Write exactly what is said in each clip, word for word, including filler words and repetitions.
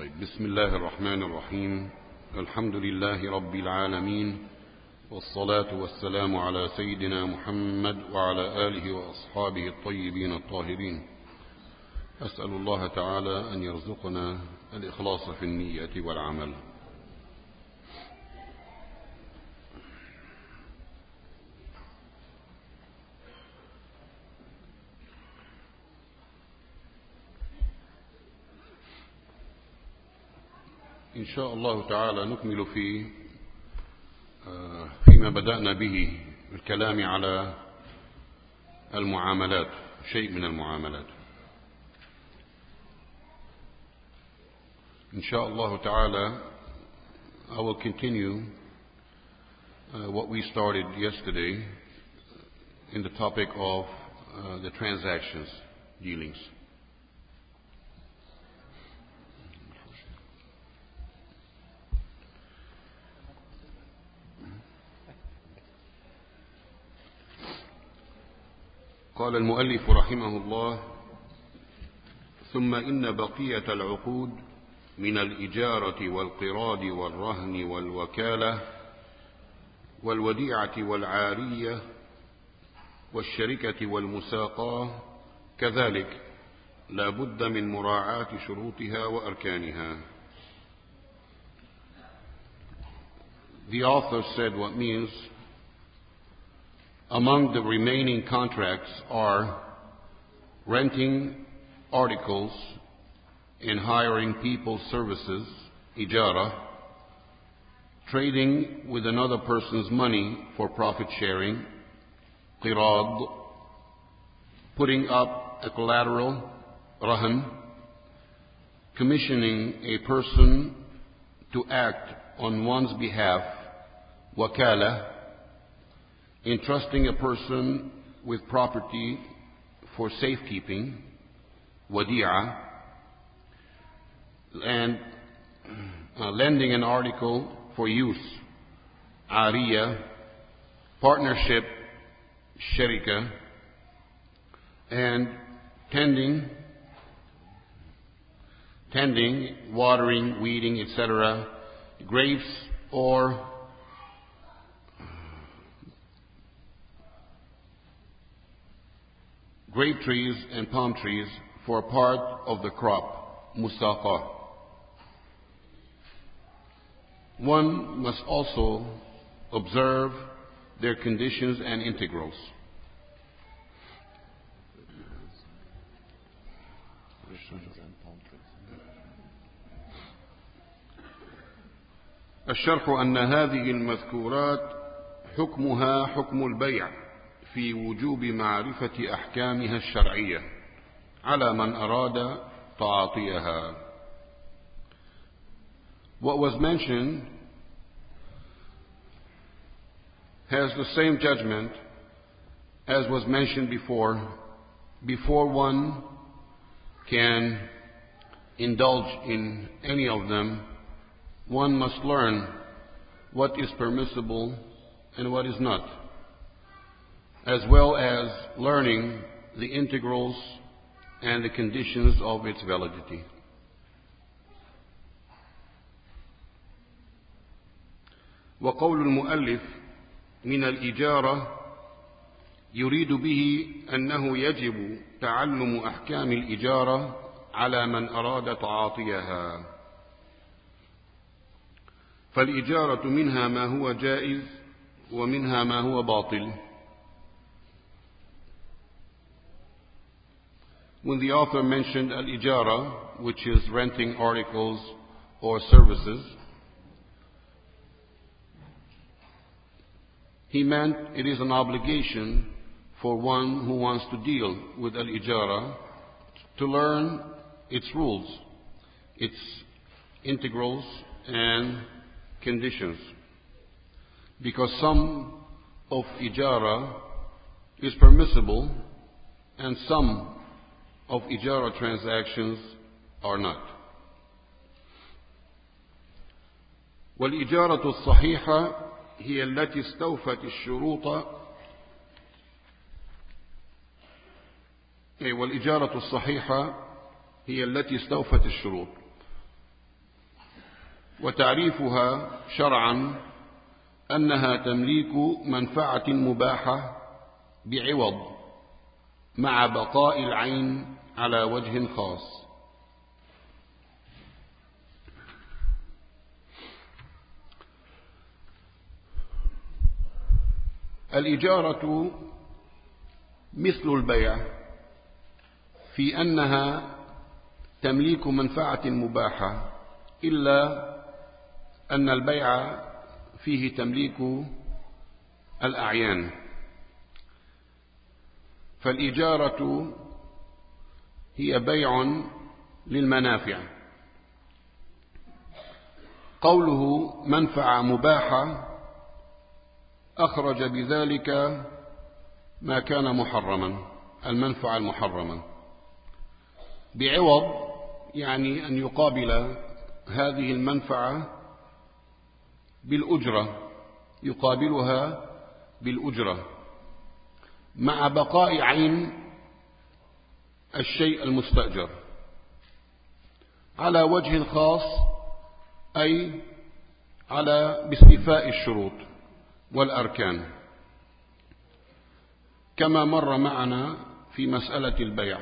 طيب، بسم الله الرحمن الرحيم. الحمد لله رب العالمين، والصلاة والسلام على سيدنا محمد وعلى آله وأصحابه الطيبين الطاهرين. أسأل الله تعالى أن يرزقنا الإخلاص في النية والعمل. إن شاء الله تعالى نكمل في فيما بدأنا به الكلام على المعاملات، شيء من المعاملات. إن شاء الله تعالى I will continue uh, what we started yesterday in the topic of uh, the transactions, dealings. قال المؤلف رحمه الله: ثم إن بقية العقود من الإجارة والقراض والرهن والوكالة والوديعة والعارية والشركة والمساقاة كذلك لا بد من مراعاة شروطها وأركانها. The author said what means among the remaining contracts are renting articles and hiring people's services, ijara, trading with another person's money for profit sharing, qirad, putting up a collateral, rahan, commissioning a person to act on one's behalf, wakala, entrusting a person with property for safekeeping, wadi'a, and uh, lending an article for use, ariya, partnership, sharika, and tending, tending, watering, weeding, et cetera, grapes or grape trees and palm trees for a part of the crop, musaqa. One must also observe their conditions and integrals. الشرح أن هذه المذكورات حكمها حكم البيع في وجوب معرفة أحكامها الشرعية على من أراد تعاطيها. What was mentioned has the same judgment as was mentioned before. Before one can indulge in any of them, one must learn what is permissible and what is not, as well as learning the integrals and the conditions of its validity. وقول المؤلف من الإجارة يريد به أنه يجب تعلم أحكام الإجارة على من أراد تعاطيها، فالإجارة منها ما هو جائز ومنها ما هو باطل. When the author mentioned al-ijara, which is renting articles or services, he meant it is an obligation for one who wants to deal with al-ijara to learn its rules, its integrals and conditions, because some of ijara is permissible and some of ijara transactions are not. والإجارة الصحيحة هي التي استوفت الشروط والإجارة الصحيحة هي التي استوفت الشروط. وتعريفها شرعا أنها تمليك منفعة مباحة بعوض مع بقاء العين على وجه خاص. الإجارة مثل البيع في أنها تمليك منفعة مباحة، إلا أن البيع فيه تمليك الأعيان. فالإجارة هي بيع للمنافع. قوله منفعة مباحة أخرج بذلك ما كان محرما، المنفعة المحرمة. بعوض يعني أن يقابل هذه المنفعة بالأجرة، يقابلها بالأجرة مع بقاء عين الشيء المستأجر على وجه خاص، أي على باستيفاء الشروط والأركان، كما مر معنا في مسألة البيع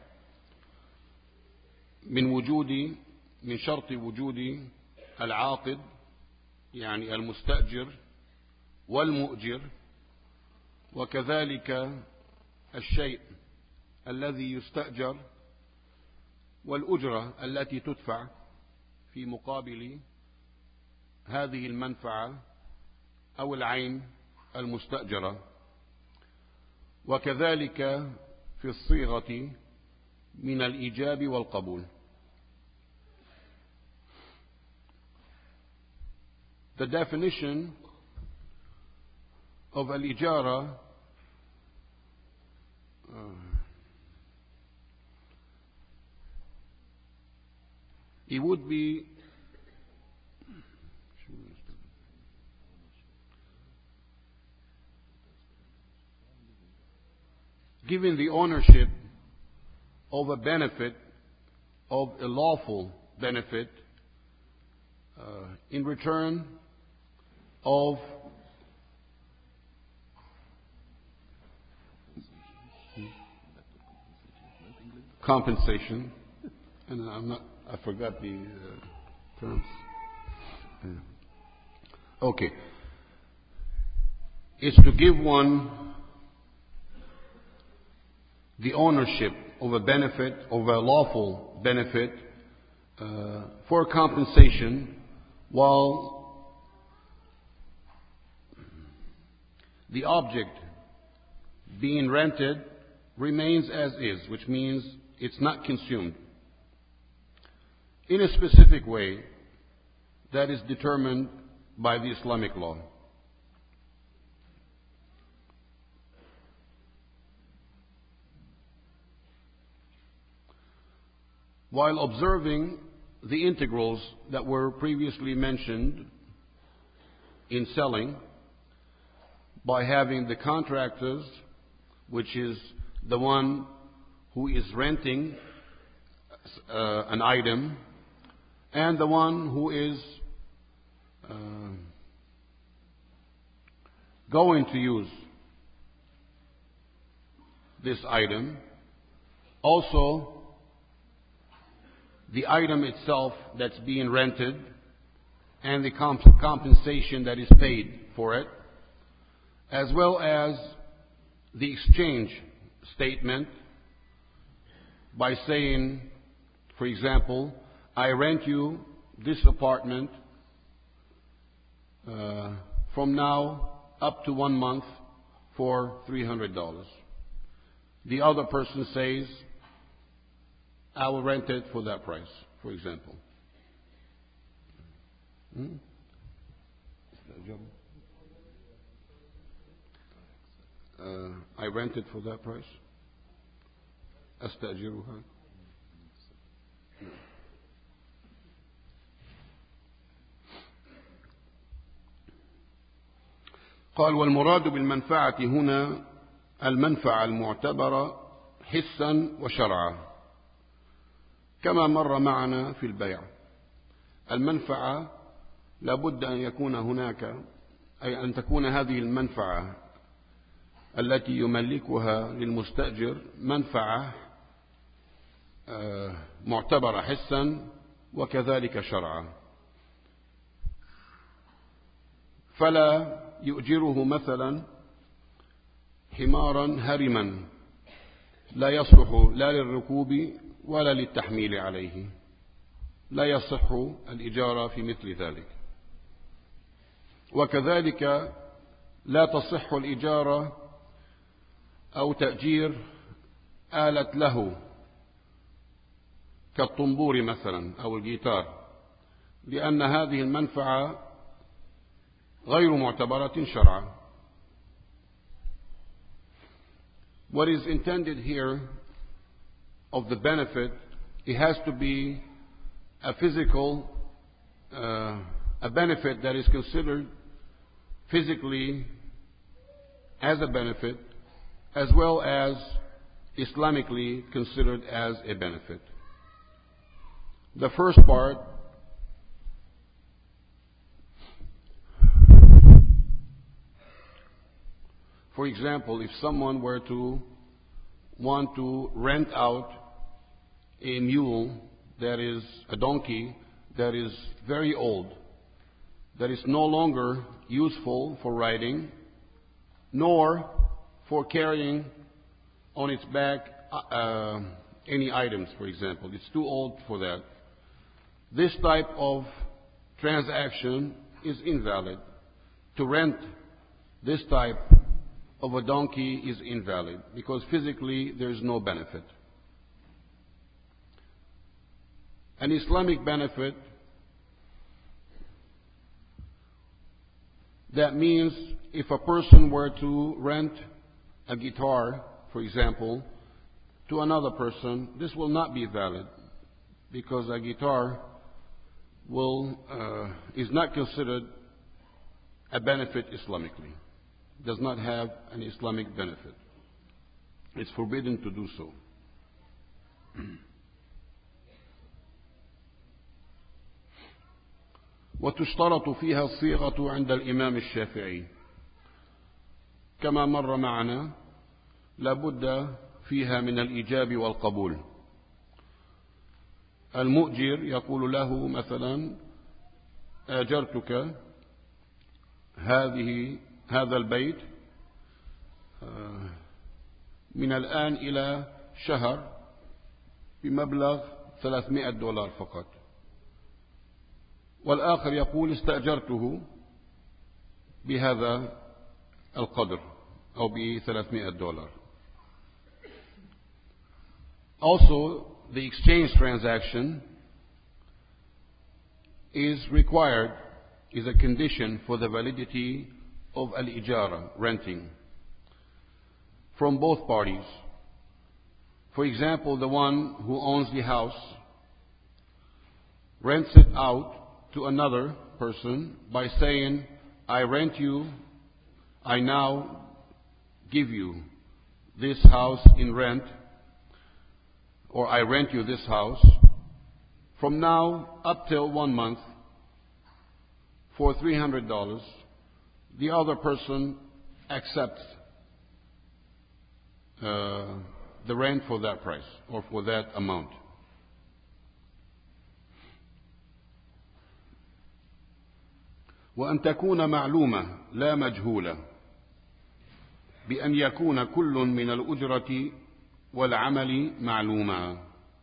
من وجود من شرط وجود العاقد يعني المستأجر والمؤجر، وكذلك الشيء الذي يستأجر والأجرة التي تدفع في مقابل هذه المنفعة أو العين المستأجرة، وكذلك في الصيغة من الإيجاب والقبول. The definition of al-ijara uh, it would be giving the ownership of a benefit, of a lawful benefit, uh, in return of compensation. And I'm not, I forgot the uh, terms. Yeah. Okay. It's to give one the ownership of a benefit, of a lawful benefit, uh, for compensation, while the object being rented remains as is, which means it's not consumed in a specific way that is determined by the Islamic law. While observing the integrals that were previously mentioned in selling, by having the contractors, which is the one who is renting uh, an item, and the one who is uh, going to use this item. Also, the item itself that's being rented and the comp- compensation that is paid for it, as well as the exchange statement by saying, for example, I rent you this apartment uh, from now up to one month for three hundred dollars. The other person says, I will rent it for that price, for example. Hmm? Uh, I rent it for that price. أستأجرها. قال والمراد بالمنفعة هنا المنفعة المعتبرة حسا وشرعا كما مر معنا في البيع. المنفعة لابد أن يكون هناك، أي أن تكون هذه المنفعة التي يملكها للمستأجر منفعة معتبرة حسا وكذلك شرعا. فلا يؤجره مثلا حمارا هرما لا يصلح لا للركوب ولا للتحميل عليه، لا يصح الإجارة في مثل ذلك. وكذلك لا تصح الإجارة أو تأجير آلة له كالطنبور مثلا أو الجيتار، لأن هذه المنفعة غير معتبرة شرعا. What is intended here of the benefit, it has to be a physical, uh, a benefit that is considered physically as a benefit, as well as Islamically considered as a benefit. The first part, for example, if someone were to want to rent out a mule that is a donkey that is very old, that is no longer useful for riding, nor for carrying on its back uh, any items, for example. It's too old for that. This type of transaction is invalid. To rent this type of a donkey is invalid because physically there is no benefit. An Islamic benefit, that means if a person were to rent a guitar, for example, to another person, this will not be valid because a guitar will uh, is not considered a benefit Islamically. It does not have an Islamic benefit. It's forbidden to do so. وتشترط فيها الصيغة عند الإمام الشافعي كما مر معنا، لابد فيها من الإيجاب والقبول. المؤجر يقول له مثلا: آجرتك هذه هذا البيت من الآن إلى شهر بمبلغ ثلاثمائة دولار فقط. والآخر يقول: استأجرته بهذا القدر أو بثلاثمائة دولار. Also, the exchange transaction is required, is a condition for the validity of al-ijara, renting, from both parties. For example, the one who owns the house rents it out to another person by saying, I rent you, I now give you this house in rent, or I rent you this house from now up till one month for three hundred dollars. The other person accepts uh, the rent for that price or for that amount. وأن تكون معلومة لا مجهولة، بأن يكون كل من الأجرة والعمل معلوما.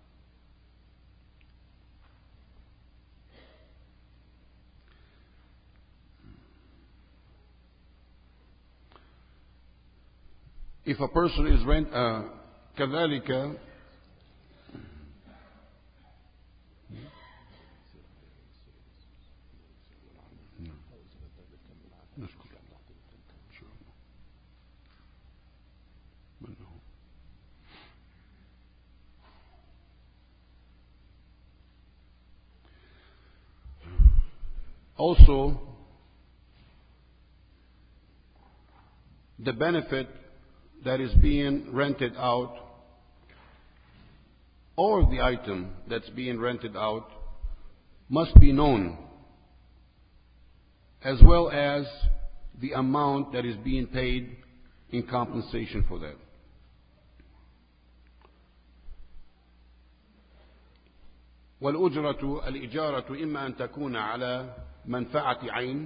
If a person is rent, uh, كذلك also the benefit that is being rented out, or the item that's being rented out, must be known as well as the amount that is being paid in compensation for that. والأجرة الإجارة إما أن تكون على منفعة عين،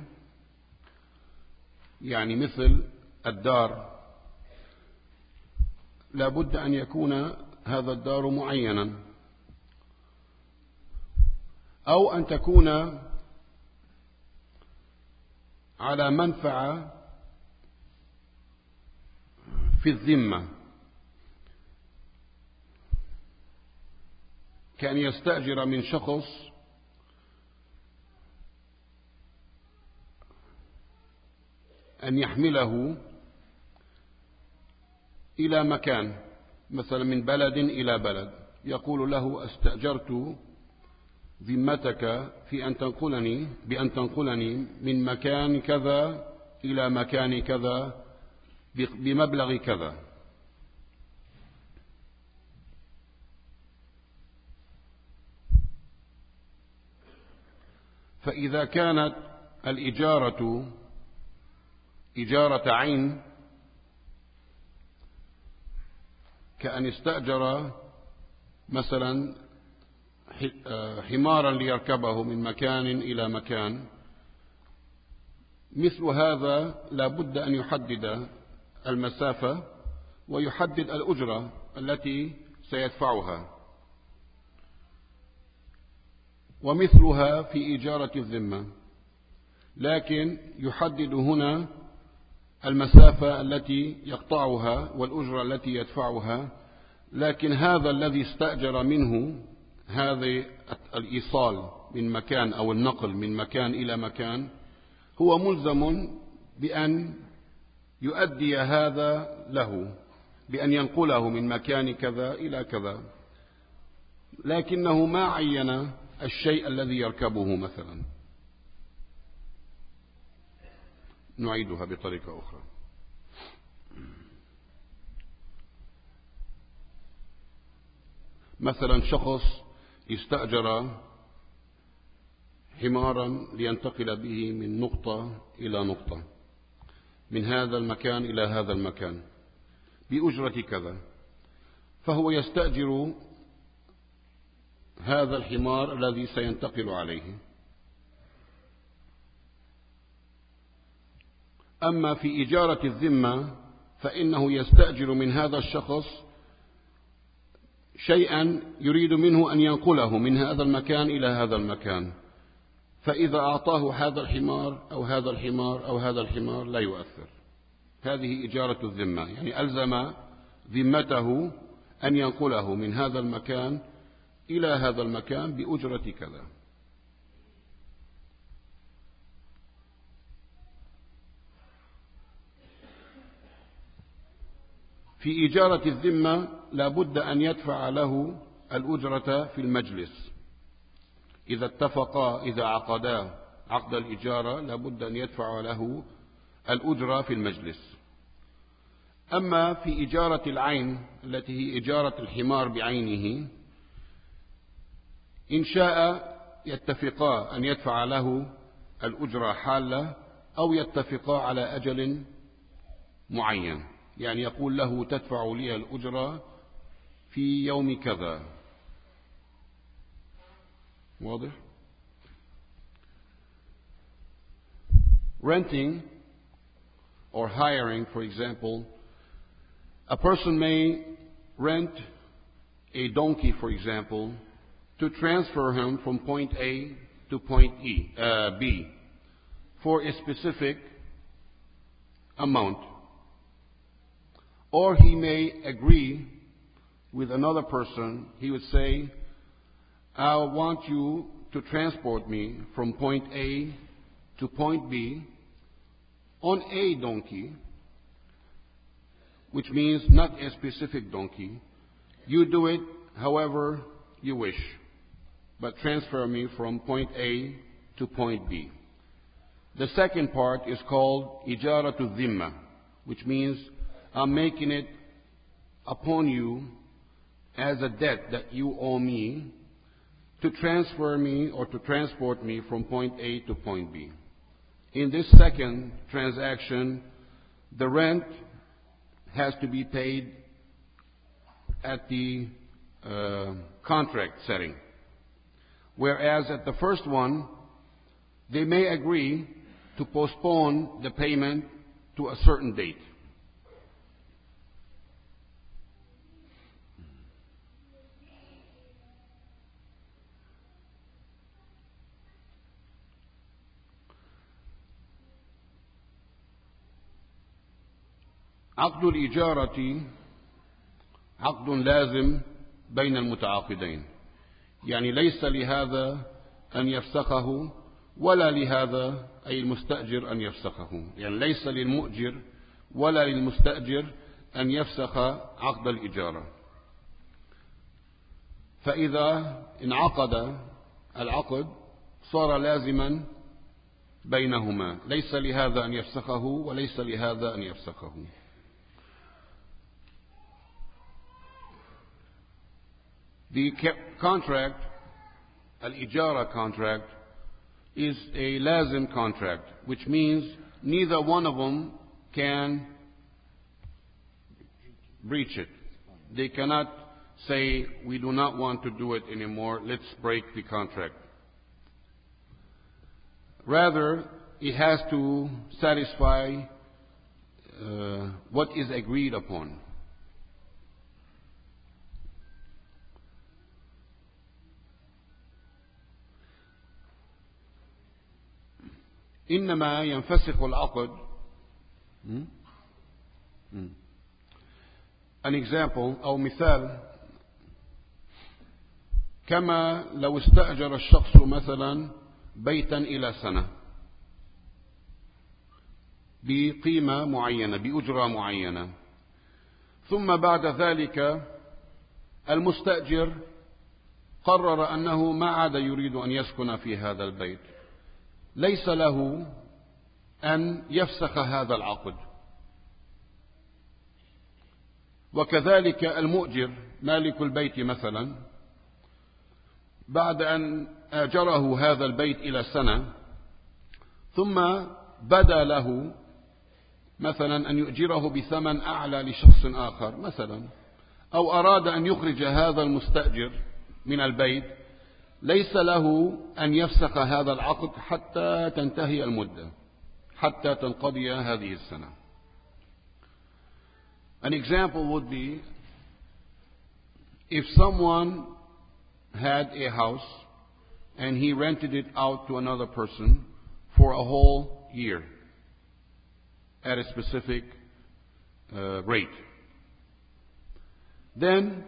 يعني مثل الدار لا بد أن يكون هذا الدار معينا، أو أن تكون على منفعة في الذمة، كان يستأجر من شخص أن يحمله إلى مكان، مثلا من بلد إلى بلد، يقول له استأجرت ذمتك في أن تنقلني بأن تنقلني من مكان كذا إلى مكان كذا بمبلغ كذا. فإذا كانت الإجارة إجارة عين، كأن استأجر مثلا حمارا ليركبه من مكان إلى مكان، مثل هذا لا بد أن يحدد المسافة ويحدد الأجرة التي سيدفعها، ومثلها في إجارة الذمة، لكن يحدد هنا المسافة التي يقطعها والأجرة التي يدفعها، لكن هذا الذي استأجر منه هذا الإيصال من مكان أو النقل من مكان إلى مكان هو ملزم بأن يؤدي هذا له، بأن ينقله من مكان كذا إلى كذا، لكنه ما عين الشيء الذي يركبه مثلا. نعيدها بطريقة أخرى. مثلا شخص استأجر حمارا لينتقل به من نقطة إلى نقطة، من هذا المكان إلى هذا المكان بأجرة كذا، فهو يستأجر هذا الحمار الذي سينتقل عليه. أما في إجارة الذمة فإنه يستأجر من هذا الشخص شيئا يريد منه أن ينقله من هذا المكان إلى هذا المكان، فإذا أعطاه هذا الحمار أو هذا الحمار أو هذا الحمار لا يؤثر. هذه إجارة الذمة، يعني ألزم ذمته أن ينقله من هذا المكان إلى هذا المكان بأجرة كذا. في إجارة الذمة لا بد أن يدفع له الأجرة في المجلس، إذا اتفقا إذا عقدا عقد الإجارة لا بد أن يدفع له الأجرة في المجلس. أما في إجارة العين التي هي إجارة الحمار بعينه، إن شاء يتفقا أن يدفع له الأجرة حالة أو يتفقا على أجل معين، يعني يقول له تدفع لي الأجرة في يوم كذا. واضح؟ Renting or hiring, for example, a person may rent a donkey, for example, to transfer him from point A to point E, uh, B for a specific amount. Or he may agree with another person. He would say, I want you to transport me from point A to point B on a donkey, which means not a specific donkey. You do it however you wish, but transfer me from point A to point B. The second part is called Ijaratu Dhimma, which means I'm making it upon you as a debt that you owe me to transfer me or to transport me from point A to point B. in this second transaction, the rent has to be paid at the uh, contract setting. Whereas at the first one, they may agree to postpone the payment to a certain date. عقد الإجارة عقد لازم بين المتعاقدين، يعني ليس لهذا أن يفسخه ولا لهذا أي المستأجر أن يفسخه، يعني ليس للمؤجر ولا للمستأجر أن يفسخ عقد الإجارة. فإذا انعقد العقد صار لازما بينهما، ليس لهذا أن يفسخه وليس لهذا أن يفسخه. The contract, al-ijara contract, is a lazim contract, which means neither one of them can breach it. They cannot say, we do not want to do it anymore, let's break the contract. Rather, it has to satisfy uh, what is agreed upon. إنما ينفسخ العقد. An example أو مثال، كما لو استأجر الشخص مثلا بيتا إلى سنة بقيمة معينة بأجرة معينة، ثم بعد ذلك المستأجر قرر أنه ما عاد يريد أن يسكن في هذا البيت، ليس له أن يفسخ هذا العقد. وكذلك المؤجر مالك البيت مثلا بعد أن آجره هذا البيت إلى سنة، ثم بدا له مثلا أن يؤجره بثمن أعلى لشخص آخر مثلا، أو أراد أن يخرج هذا المستأجر من البيت، ليس له أن يفسخ هذا العقد حتى تنتهي المدة، حتى تنقضي هذه السنة. An example would be if someone had a house and he rented it out to another person for a whole year at a specific uh, rate. Then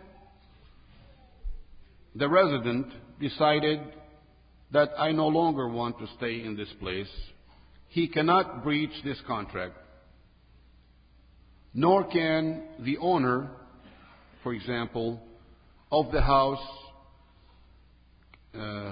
the resident decided that I no longer want to stay in this place. He cannot breach this contract, nor can the owner, for example, of the house uh,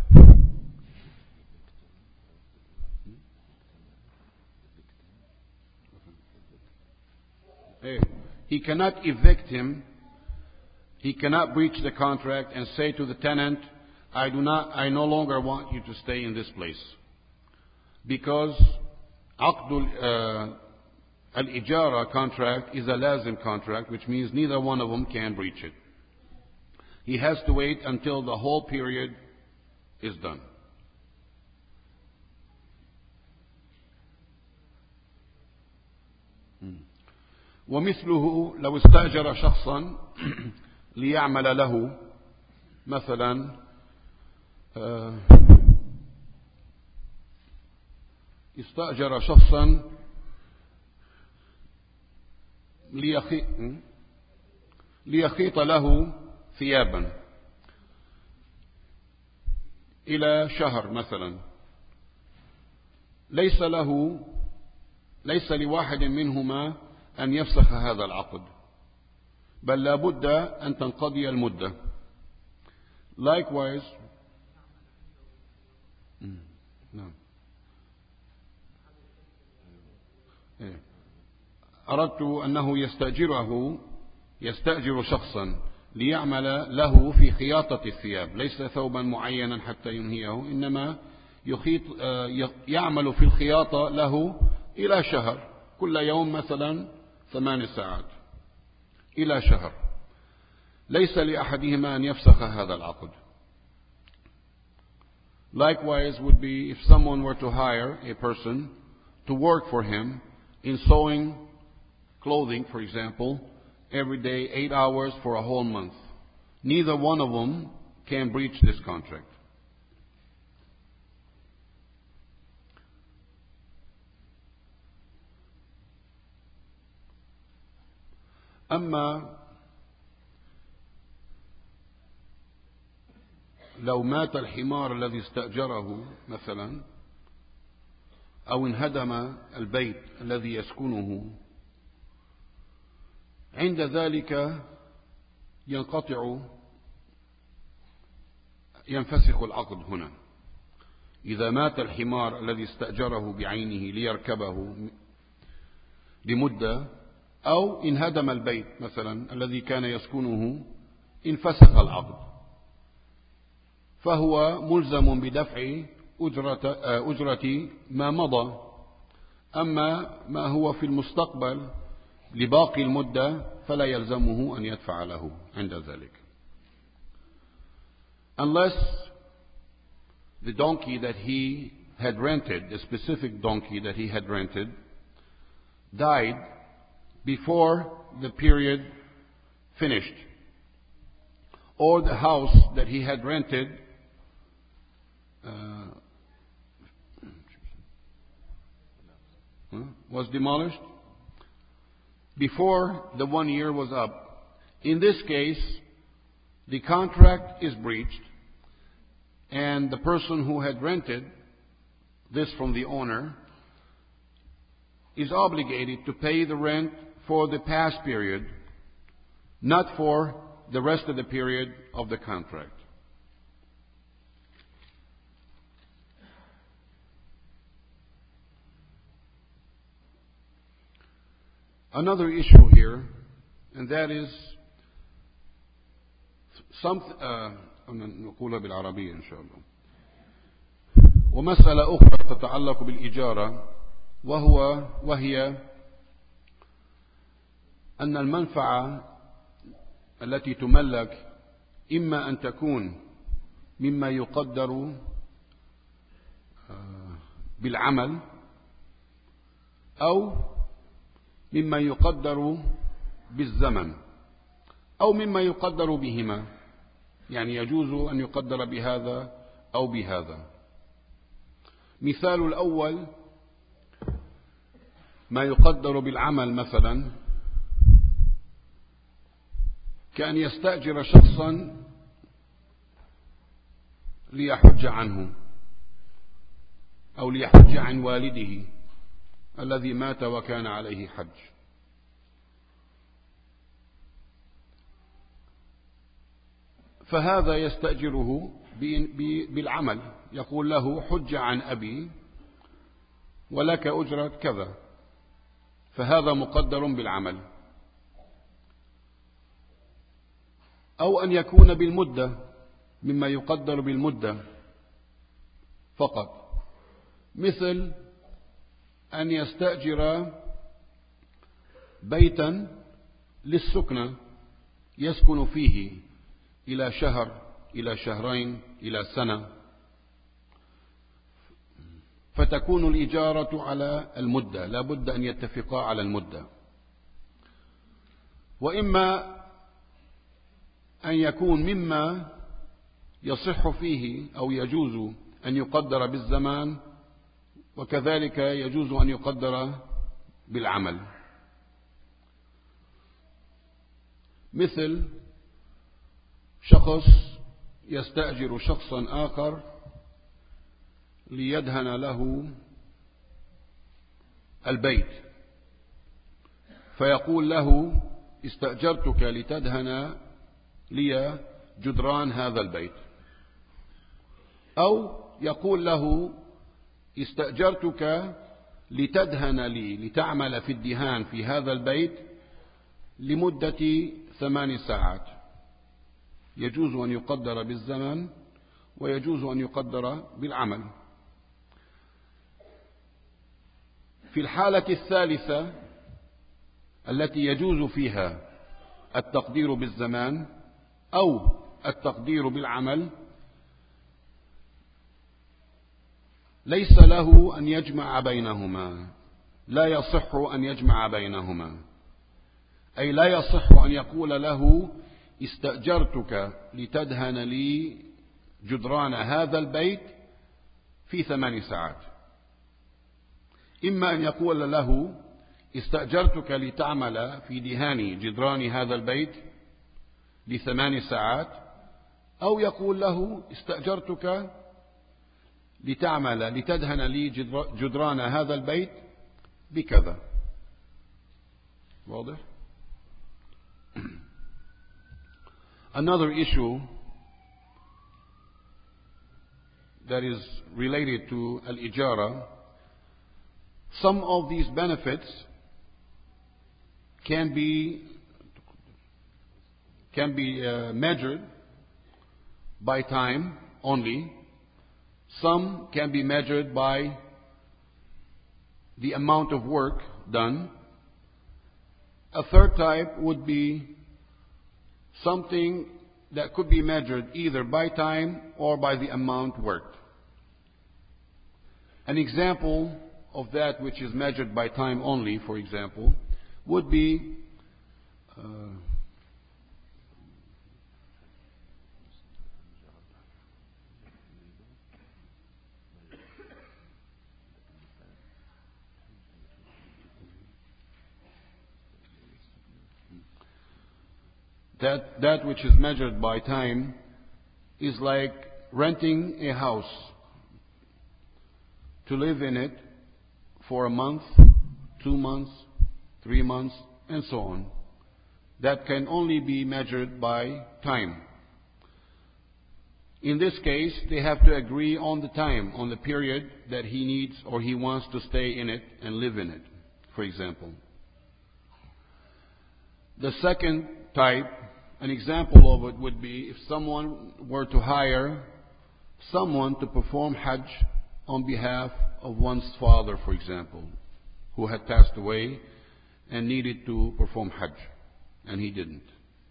he cannot evict him. He cannot breach the contract and say to the tenant, I do not, I no longer want you to stay in this place. Because Aqdul al-Ijara contract is a lazim contract, which means neither one of them can breach it. He has to wait until the whole period is done. ومثله لو استأجر شخصا ليعمل له مثلا استأجر شخصا ليخيط له ثيابا إلى شهر مثلا، ليس له ليس لواحد منهما أن يفسخ هذا العقد، بل لا بد أن تنقضي المدة. Likewise, نعم، أردت أنه يستأجره يستأجر شخصا ليعمل له في خياطة الثياب، ليس ثوبا معينا حتى ينهيه، إنما يخيط يعمل في الخياطة له إلى شهر، كل يوم مثلا ثمان ساعات إلى شهر، ليس لأحدهما أن يفسخ هذا العقد. Likewise would be if someone were to hire a person to work for him in sewing clothing, for example, every day, eight hours for a whole month. Neither one of them can breach this contract. أما لو مات الحمار الذي استأجره مثلا، أو انهدم البيت الذي يسكنه، عند ذلك ينقطع ينفسخ العقد هنا. إذا مات الحمار الذي استأجره بعينه ليركبه لمدة، أو انهدم البيت مثلا الذي كان يسكنه، انفسخ العقد، فهو ملزم بدفع أجرة, أجرة ما مضى. أما ما هو في المستقبل لباقي المدة فلا يلزمه أن يدفع له عند ذلك. Unless the donkey that he had rented, the specific donkey that he had rented, died before the period finished, or the house that he had rented uh, was demolished before the one year was up. In this case, the contract is breached, and the person who had rented this from the owner is obligated to pay the rent for the past period, not for the rest of the period of the contract. Another issue here, and that is some نقولها بالعربية إن شاء الله. ومسألة أخرى تتعلق بالإجارة، وهو وهي أن المنفعة التي تملك إما أن تكون مما يقدر بالعمل، أو مما يقدر بالزمن، أو مما يقدر بهما، يعني يجوز أن يقدر بهذا أو بهذا. مثال الأول ما يقدر بالعمل، مثلا كأن يستأجر شخصا ليحج عنه، أو ليحج عن والده الذي مات وكان عليه حج. فهذا يستأجره بالعمل، يقول له حج عن أبي ولك أجرة كذا، فهذا مقدر بالعمل. أو أن يكون بالمدة، مما يقدر بالمدة فقط، مثل أن يستأجر بيتا للسكنة يسكن فيه إلى شهر، إلى شهرين، إلى سنة، فتكون الإجارة على المدة، لا بد أن يتفقا على المدة. وإما أن يكون مما يصح فيه أو يجوز أن يقدر بالزمان، وكذلك يجوز أن يقدر بالعمل، مثل شخص يستأجر شخصا آخر ليدهن له البيت، فيقول له استأجرتك لتدهن لي جدران هذا البيت، أو يقول له استأجرتك لتدهن لي، لتعمل في الدهان في هذا البيت لمدة ثمان ساعات. يجوز أن يقدر بالزمن، ويجوز أن يقدر بالعمل. في الحالة الثالثة التي يجوز فيها التقدير بالزمان أو التقدير بالعمل، ليس له أن يجمع بينهما، لا يصح أن يجمع بينهما، أي لا يصح أن يقول له استأجرتك لتدهن لي جدران هذا البيت في ثمان ساعات. إما أن يقول له استأجرتك لتعمل في دهان جدران هذا البيت لثمان ساعات، أو يقول له استأجرتك لتعمل لتدهن لي جدران هذا البيت بكذا. واضح؟ Another issue that is related to al-ijara, some of these benefits can be can be uh, measured by time only. Some can be measured by the amount of work done. A third type would be something that could be measured either by time or by the amount worked. An example of that which is measured by time only, for example, would be uh, that that which is measured by time is like renting a house to live in it for a month, two months, three months, and so on. That can only be measured by time. In this case, they have to agree on the time, on the period that he needs or he wants to stay in it and live in it, for example. The second type, an example of it would be if someone were to hire someone to perform Hajj on behalf of one's father, for example, who had passed away and needed to perform Hajj, and he didn't.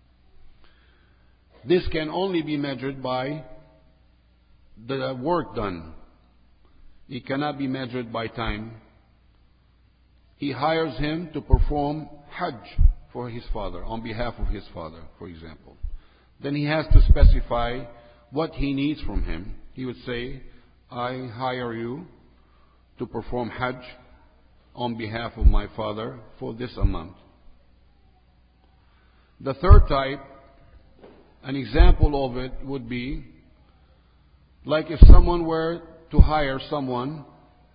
This can only be measured by the work done. It cannot be measured by time. He hires him to perform Hajj for his father, on behalf of his father, for example. Then he has to specify what he needs from him. He would say, I hire you to perform Hajj on behalf of my father for this amount. The third type, an example of it would be like if someone were to hire someone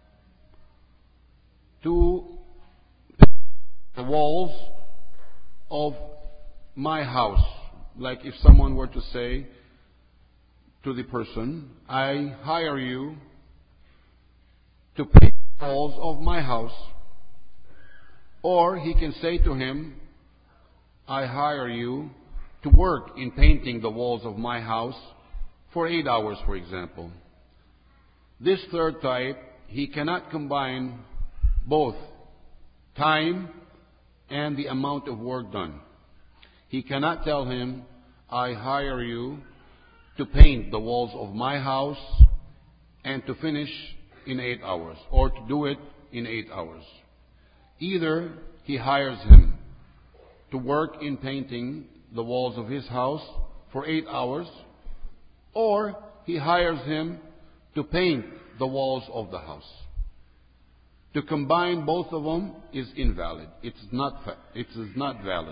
to paint the walls of my house. Like if someone were to say to the person, I hire you to paint the walls of my house. Or he can say to him, I hire you to work in painting the walls of my house for eight hours, for example. This third type, he cannot combine both time and the amount of work done. He cannot tell him, I hire you to paint the walls of my house and to finish in eight hours, or to do it in eight hours. Either he hires him to work in painting the walls of his house for eight hours, or he hires him to paint the walls of the house. To combine both of them is invalid. It's not, it is not valid.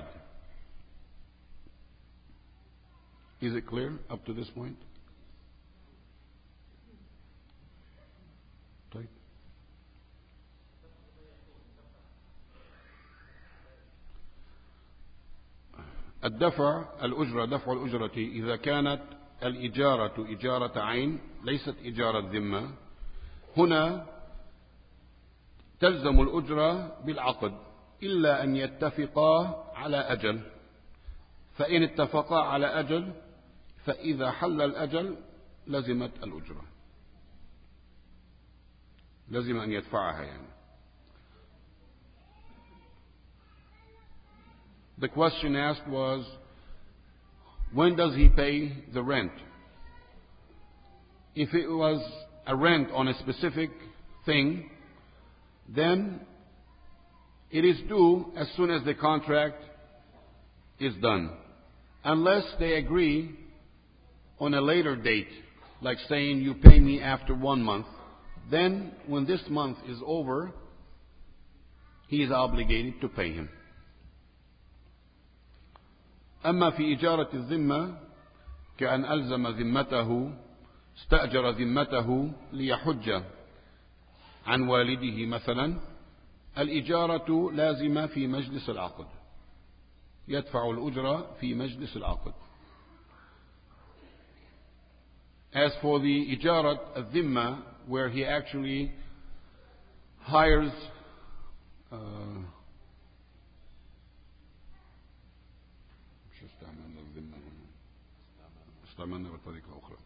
Is it clear up to this point? طيب. الدفع الأجرة دفع الأجرة إذا كانت الإجارة إجارة عين ليست إجارة ذمة، هنا تلزم الأجرة بالعقد إلا أن يتفقا على أجل، فإن اتفقا على أجل فإذا حل الأجل لزمت الأجرة، لزم أن يدفعها يعني. The question asked was, when does he pay the rent? If it was a rent on a specific thing, then it is due as soon as the contract is done. Unless they agree on a later date, like saying you pay me after one month, then when this month is over, he is obligated to pay him. أما في إجارة الذمة كأن ألزم ذمته استأجر ذمته ليحج عن والده مثلا، الإجارة لازمة في مجلس العقد، يدفع الأجرة في مجلس العقد. As for the إجارة الذمة, where he actually hires uh, استعملنا بطريقة أخرى.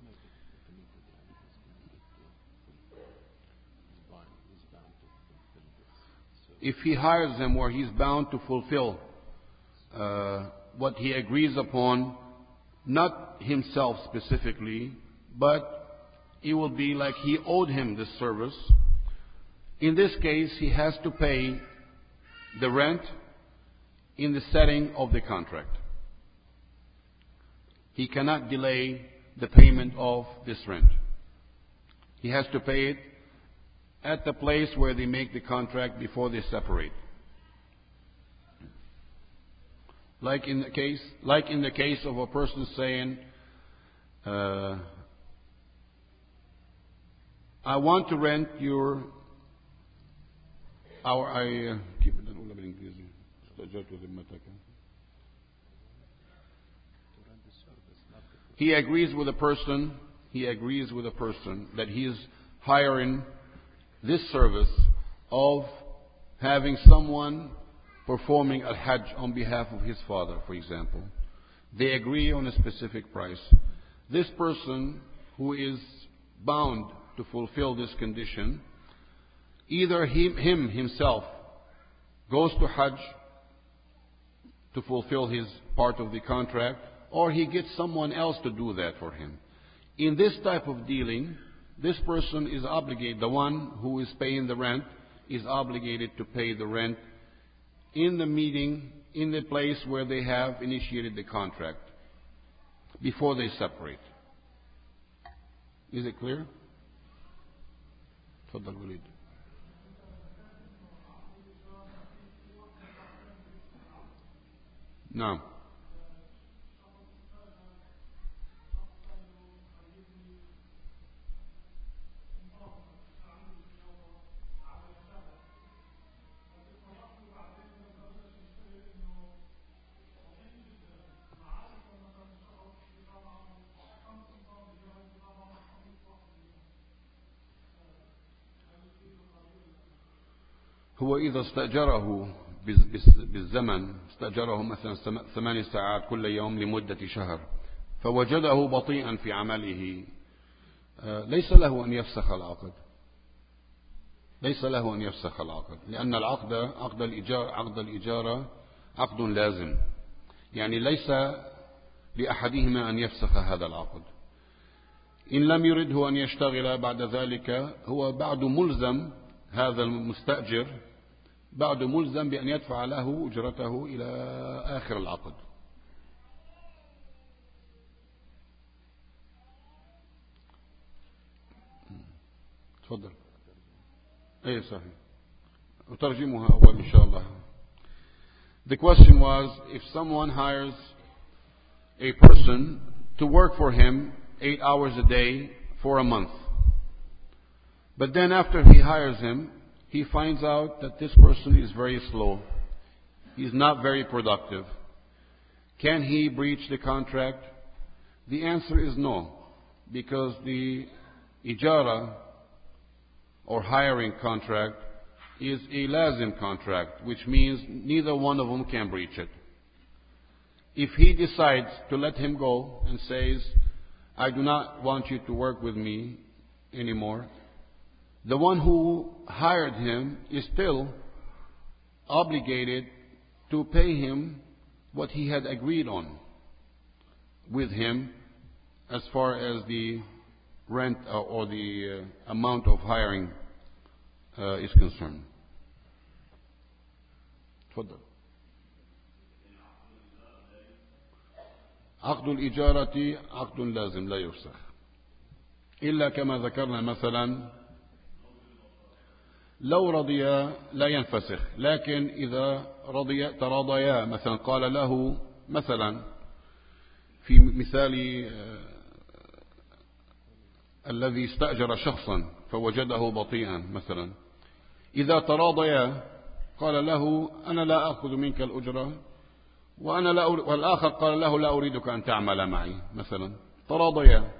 If he hires him where he's bound to fulfill uh, what he agrees upon, not himself specifically, but it will be like he owed him this service. In this case, he has to pay the rent in the setting of the contract. He cannot delay the payment of this rent. He has to pay it at the place where they make the contract before they separate. Like in the case, like in the case of a person saying, uh, I want to rent your, our, I, uh, keep it بالإنجليزي. He agrees with a person, he agrees with a person that he is hiring this service of having someone performing al-Hajj on behalf of his father, for example. They agree on a specific price. This person who is bound to fulfill this condition, either him, him himself goes to Hajj to fulfill his part of the contract, or he gets someone else to do that for him. In this type of dealing, this person is obligated, the one who is paying the rent is obligated to pay the rent in the meeting, in the place where they have initiated the contract, before they separate. Is it clear? تفضل وليد. نعم. هو إذا استأجره بالزمن، استأجره مثلا ثماني ساعات كل يوم لمدة شهر، فوجده بطيئا في عمله، ليس له أن يفسخ العقد، ليس له أن يفسخ العقد، لأن العقد عقد الإجارة عقد الإجارة عقد لازم، يعني ليس لأحدهما أن يفسخ هذا العقد. إن لم يرده أن يشتغل بعد ذلك، هو بعد ملزم، هذا المستأجر بعد ملزم بأن يدفع له أجرته إلى آخر العقد. تفضل. أي صحيح. أترجمها أول إن شاء الله. The question was, if someone hires a person to work for him eight hours a day for a month, but then after he hires him, he finds out that this person is very slow. He's not very productive. Can he breach the contract? The answer is no, because the ijara or hiring contract is a lazim contract, which means neither one of them can breach it. If he decides to let him go and says, I do not want you to work with me anymore, the one who hired him is still obligated to pay him what he had agreed on with him as far as the rent uh, or the uh, amount of hiring uh, is concerned. تفضل. عقد الإجارة عقد لازم لا يفسخ إلا كما ذكرنا مثلا لو رضيا لا ينفسخ، لكن إذا رضي تراضيا مثلا قال له مثلا في مثال الذي استأجر شخصا فوجده بطيئا مثلا، إذا تراضيا قال له أنا لا أخذ منك الأجرة وأنا لا أريد، والآخر قال له لا أريدك أن تعمل معي مثلا، تراضيا.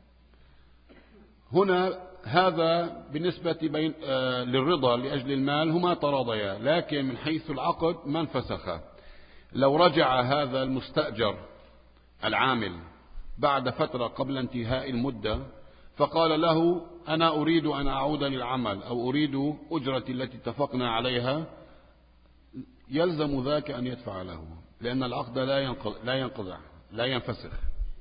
هنا هذا بالنسبة بين آه للرضا لأجل المال هما تراضيا، لكن من حيث العقد ما انفسخ. لو رجع هذا المستأجر العامل بعد فترة قبل انتهاء المدة فقال له أنا أريد أن أعود للعمل أو أريد أجرتي التي اتفقنا عليها، يلزم ذاك أن يدفع له، لأن العقد لا ينقضع لا ينقضع لا ينفسخ.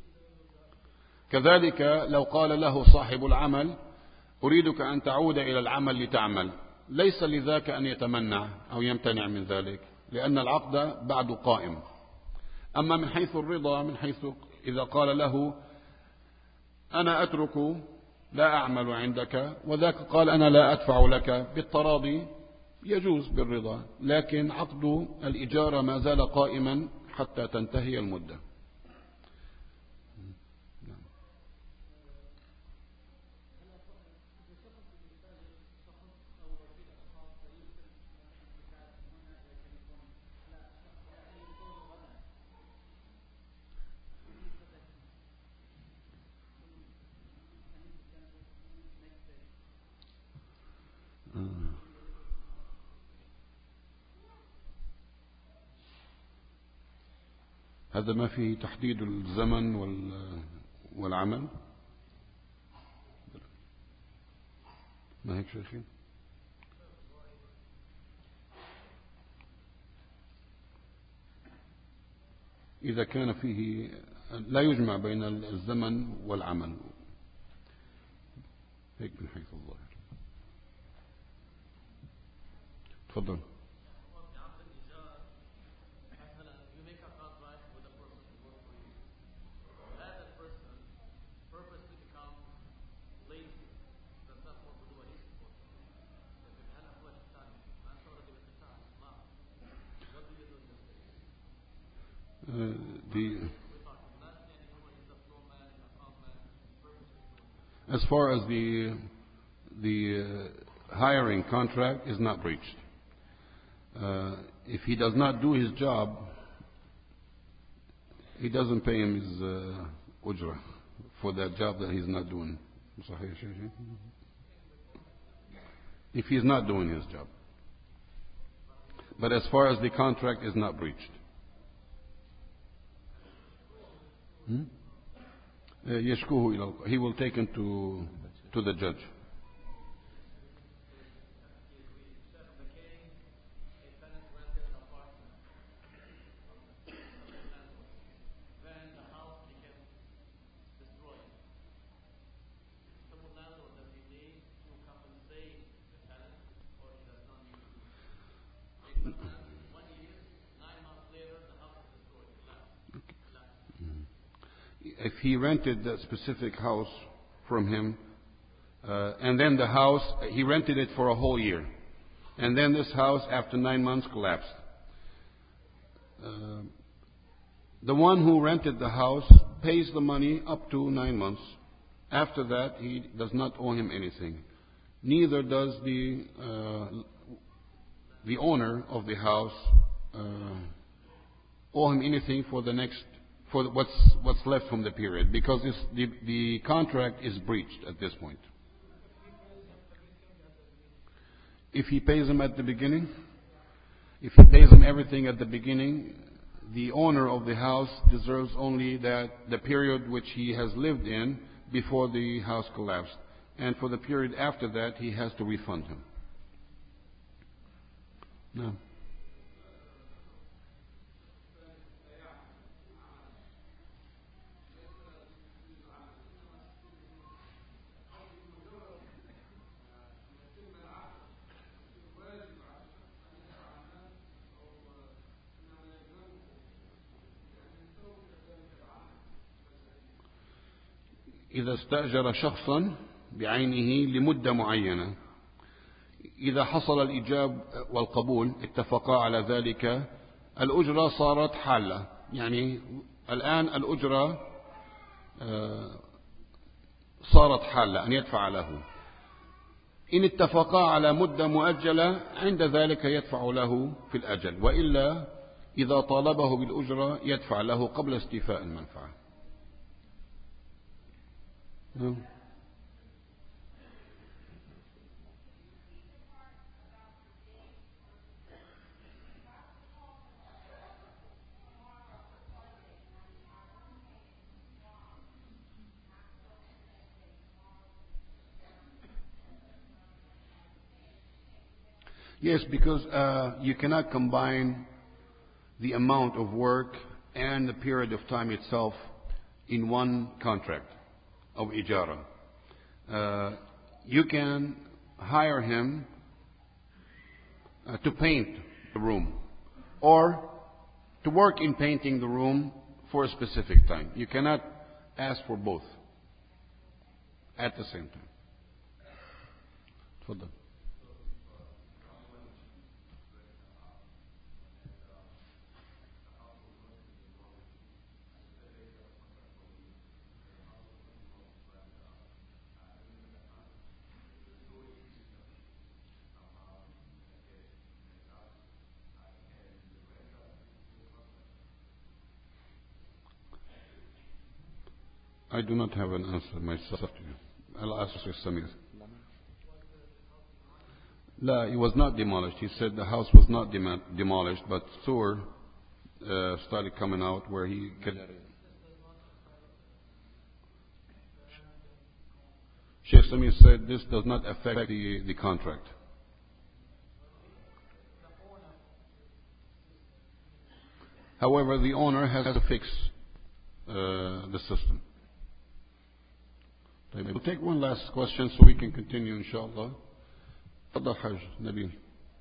كذلك لو قال له صاحب العمل أريدك أن تعود إلى العمل لتعمل، ليس لذاك أن يتمنع أو يمتنع من ذلك، لأن العقد بعد قائم. أما من حيث الرضا، من حيث إذا قال له أنا أترك لا أعمل عندك وذاك قال أنا لا أدفع لك، بالتراضي يجوز بالرضا، لكن عقد الإجارة ما زال قائما حتى تنتهي المدة. هذا ما فيه تحديد الزمن والعمل، ما هيك شيخين؟ إذا كان فيه لا يجمع بين الزمن والعمل، هيك من حيث الظاهر. تفضل. The, as far as the the uh, hiring contract is not breached, uh, if he does not do his job, he doesn't pay him his uh, ujra for that job that he's not doing. If he's not doing his job, but as far as the contract is not breached. Hmm? Uh, يشكوه, he will take him to, to the judge. If he rented that specific house from him, uh, and then the house, he rented it for a whole year, and then this house after nine months collapsed. Uh, the one who rented the house pays the money up to nine months. After that, he does not owe him anything. Neither does the uh, the owner of the house uh, owe him anything for the next for what's what's left from the period, because this, the the contract is breached at this point. If he pays him at the beginning, if he pays him everything at the beginning, the owner of the house deserves only that the period which he has lived in before the house collapsed, and for the period after that he has to refund him. No. إذا استأجر شخصا بعينه لمدة معينة، إذا حصل الإيجاب والقبول اتفقا على ذلك، الأجرة صارت حالة، يعني الآن الأجرة صارت حالة أن يدفع له. إن اتفقا على مدة مؤجلة عند ذلك يدفع له في الأجل، وإلا إذا طالبه بالأجرة يدفع له قبل استيفاء المنفعة. Yes, because uh, you cannot combine the amount of work and the period of time itself in one contract of ijara. Uh, you can hire him uh, to paint the room, or to work in painting the room for a specific time. You cannot ask for both at the same time. تفضل. I do not have an answer myself to you. I'll ask Sheikh Samir. No, it was not demolished. He said the house was not dem- demolished, but sewer uh, started coming out where he could. Sheikh Samir said this does not affect the, the contract. However, the owner has to fix uh, the system. We'll take one last question so we can continue, inshallah. تفضل حاج نبيل.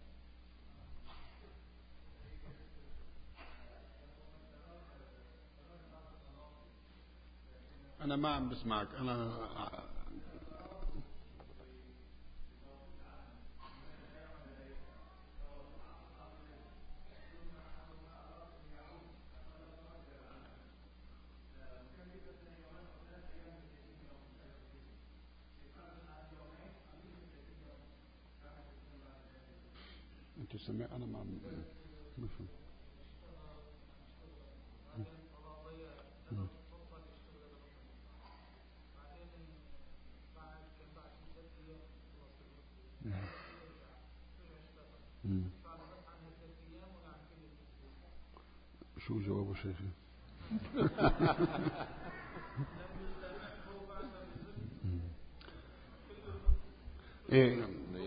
أنا ما عم بسمعك. أنا أنت سمع. أنا ما عم بفهم. شو جوابه شيخي؟ إيه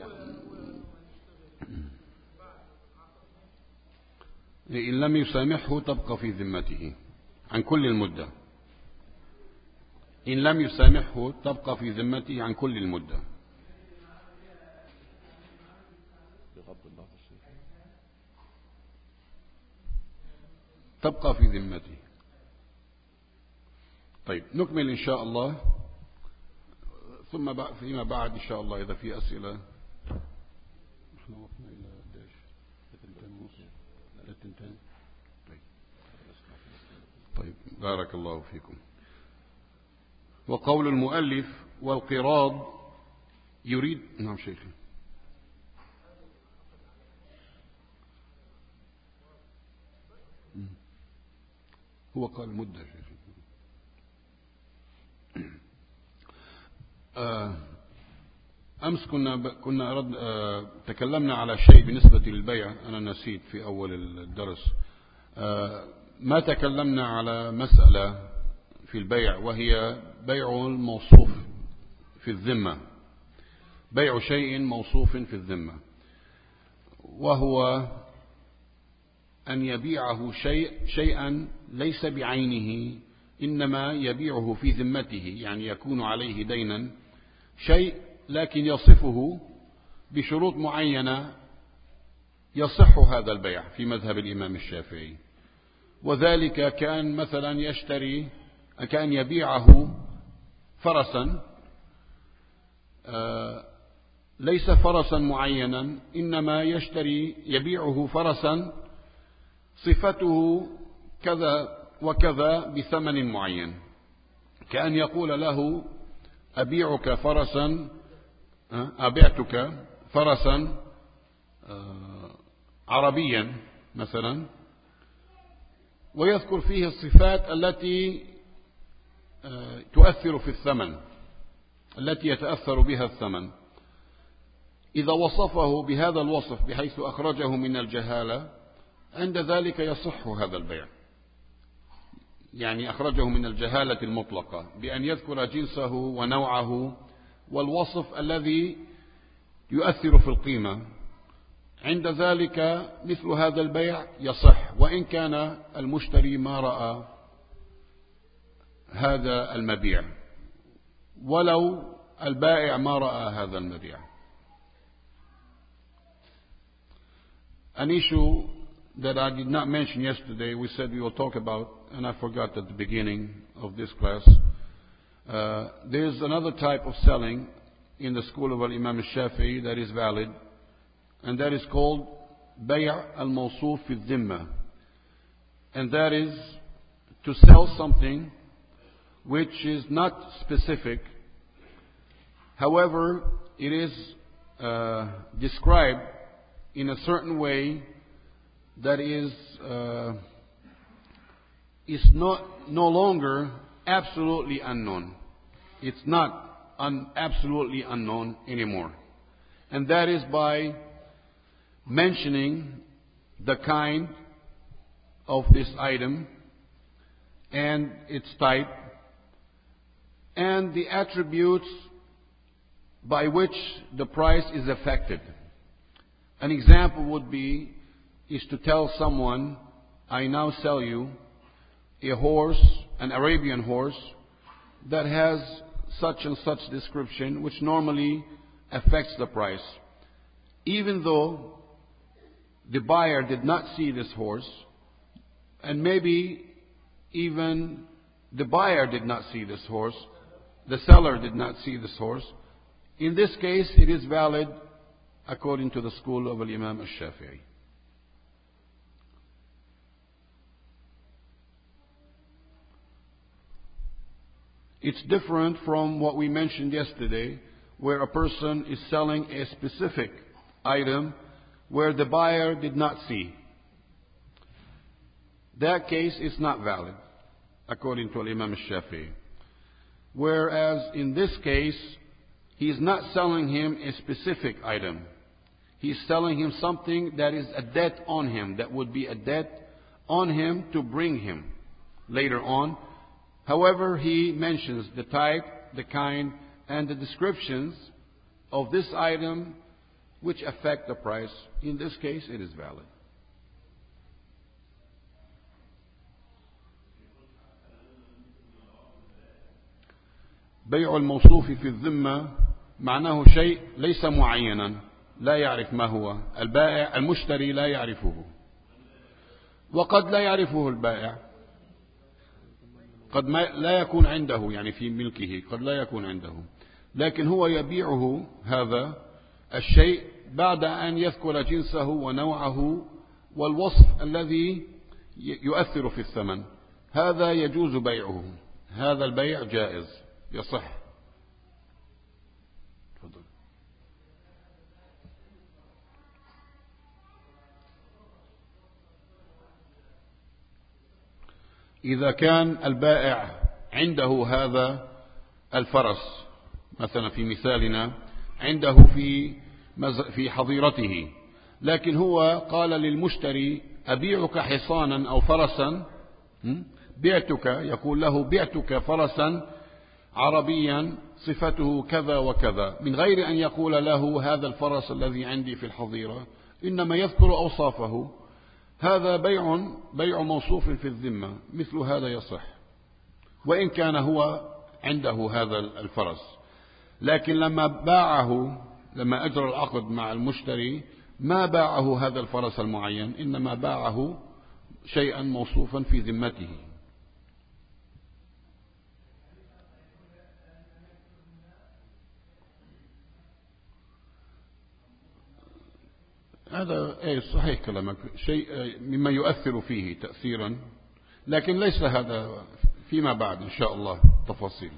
إن لم يسامحه تبقى في ذمته عن كل المدة. إن لم يسامحه تبقى في ذمته عن كل المدة. تبقى في ذمته. طيب نكمل إن شاء الله، ثم فيما بعد إن شاء الله إذا في أسئلة. طيب بارك الله فيكم. وقول المؤلف والقراض يريد. نعم شيخي. هو قال مدة شيخي. أمس كنا كنا أرد تكلمنا على شيء بالنسبة للبيع. أنا نسيت في أول الدرس. ما تكلمنا على مسألة في البيع، وهي بيع الموصوف في الذمة. بيع شيء موصوف في الذمة، وهو أن يبيعه شيء شيئا ليس بعينه، إنما يبيعه في ذمته، يعني يكون عليه دينا شيء لكن يصفه بشروط معينة يصح هذا البيع في مذهب الإمام الشافعي. وذلك كان مثلا يشتري، كان يبيعه فرسا ليس فرسا معينا، إنما يشتري يبيعه فرسا صفته كذا وكذا بثمن معين، كأن يقول له أبيعك فرسا أبيعتك فرسا عربيا مثلا، ويذكر فيه الصفات التي تؤثر في الثمن، التي يتأثر بها الثمن. إذا وصفه بهذا الوصف بحيث أخرجه من الجهالة، عند ذلك يصح هذا البيع، يعني أخرجه من الجهالة المطلقة بأن يذكر جنسه ونوعه والوصف الذي يؤثر في القيمة، عند ذلك مثل هذا البيع يصح، وإن كان المشتري ما رأى هذا المبيع، ولو البائع ما رأى هذا المبيع. An issue that I did not mention yesterday, we said we will talk about, and I forgot at the beginning of this class. Uh, there's another type of selling in the school of Imam al-Shafi'i that is valid, and that is called bay' al-mawsuf fi dhimma, and that is to sell something which is not specific. However, it is uh, described in a certain way that is uh, is not no longer absolutely unknown. It's not un, absolutely unknown anymore, and that is by mentioning the kind of this item and its type and the attributes by which the price is affected. An example would be is to tell someone, I now sell you a horse, an Arabian horse, that has such and such description, which normally affects the price. Even though the buyer did not see this horse, and maybe even the buyer did not see this horse, the seller did not see this horse, in this case it is valid according to the school of Imam al-Shafi'i. It's different from what we mentioned yesterday, where a person is selling a specific item where the buyer did not see. That case is not valid according to Imam al-Shafi'i. Whereas in this case, he is not selling him a specific item. He's selling him something that is a debt on him, that would be a debt on him to bring him later on. However, he mentions the type, the kind, and the descriptions of this item which affect the price. In this case, it is valid. بيع الموصوف في الذمة معناه شيء ليس معينا، لا يعرف ما هو البائع، المشتري لا يعرفه، وقد لا يعرفه البائع، قد ما لا يكون عنده، يعني في ملكه قد لا يكون عنده، لكن هو يبيعه هذا الشيء بعد أن يذكر جنسه ونوعه والوصف الذي يؤثر في الثمن. هذا يجوز بيعه، هذا البيع جائز يصح. تفضل. إذا كان البائع عنده هذا الفرس مثلا في مثالنا، عنده في في حظيرته، لكن هو قال للمشتري أبيعك حصانا أو فرسا، بعتك، يقول له بعتك فرسا عربيا صفته كذا وكذا، من غير أن يقول له هذا الفرس الذي عندي في الحظيرة، إنما يذكر أوصافه. هذا بيع بيع موصوف في الذمة، مثل هذا يصح وإن كان هو عنده هذا الفرس. لكن لما باعه، لما أجرى العقد مع المشتري، ما باعه هذا الفرس المعين، إنما باعه شيئا موصوفا في ذمته. هذا أي صحيح كلامك، شيء مما يؤثر فيه تأثيرا، لكن ليس هذا فيما بعد إن شاء الله تفاصيل.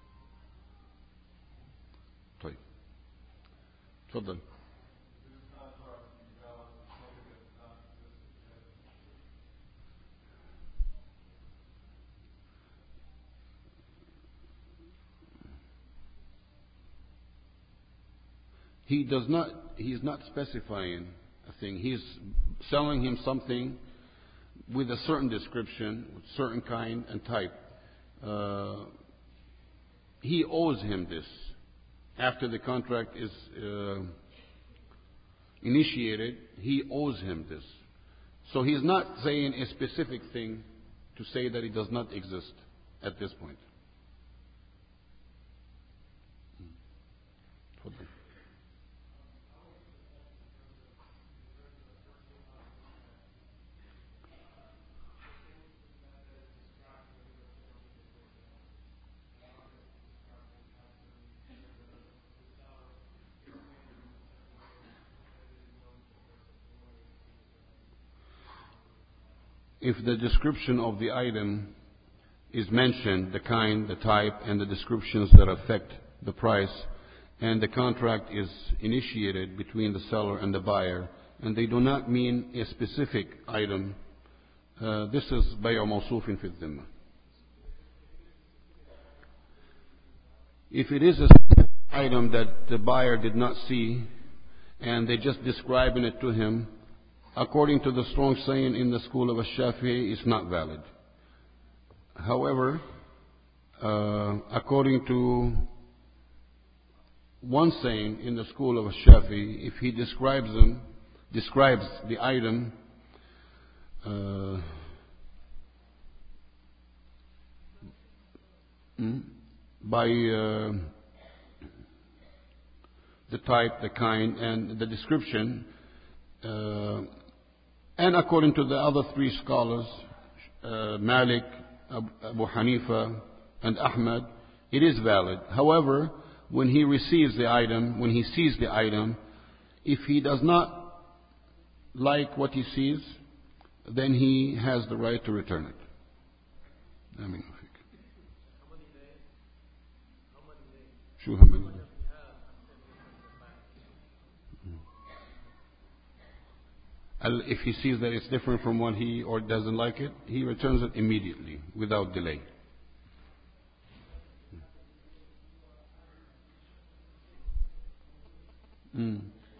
طيب تفضل. He does not, he is not specifying a thing. He is selling him something with a certain description, with certain kind and type. Uh, he owes him this. After the contract is uh, initiated, he owes him this. So he is not saying a specific thing to say that it does not exist at this point. If the description of the item is mentioned, the kind, the type, and the descriptions that affect the price, and the contract is initiated between the seller and the buyer, and they do not mean a specific item, uh, this is bay'u mawsufin fi dhimma. If it is a specific item that the buyer did not see, and they just describing it to him, according to the strong saying in the school of Ash-Shafi'i, it's not valid. However, uh, according to one saying in the school of Ash-Shafi'i, if he describes them, describes the item uh, by uh, the type, the kind, and the description, uh, and according to the other three scholars, uh, Malik, Abu Hanifa, and Ahmad, it is valid. However, when he receives the item, when he sees the item, if he does not like what he sees, then he has the right to return it. I mean, شو هم if he sees that it's different from what he or doesn't like it, he returns it immediately without delay. Mm.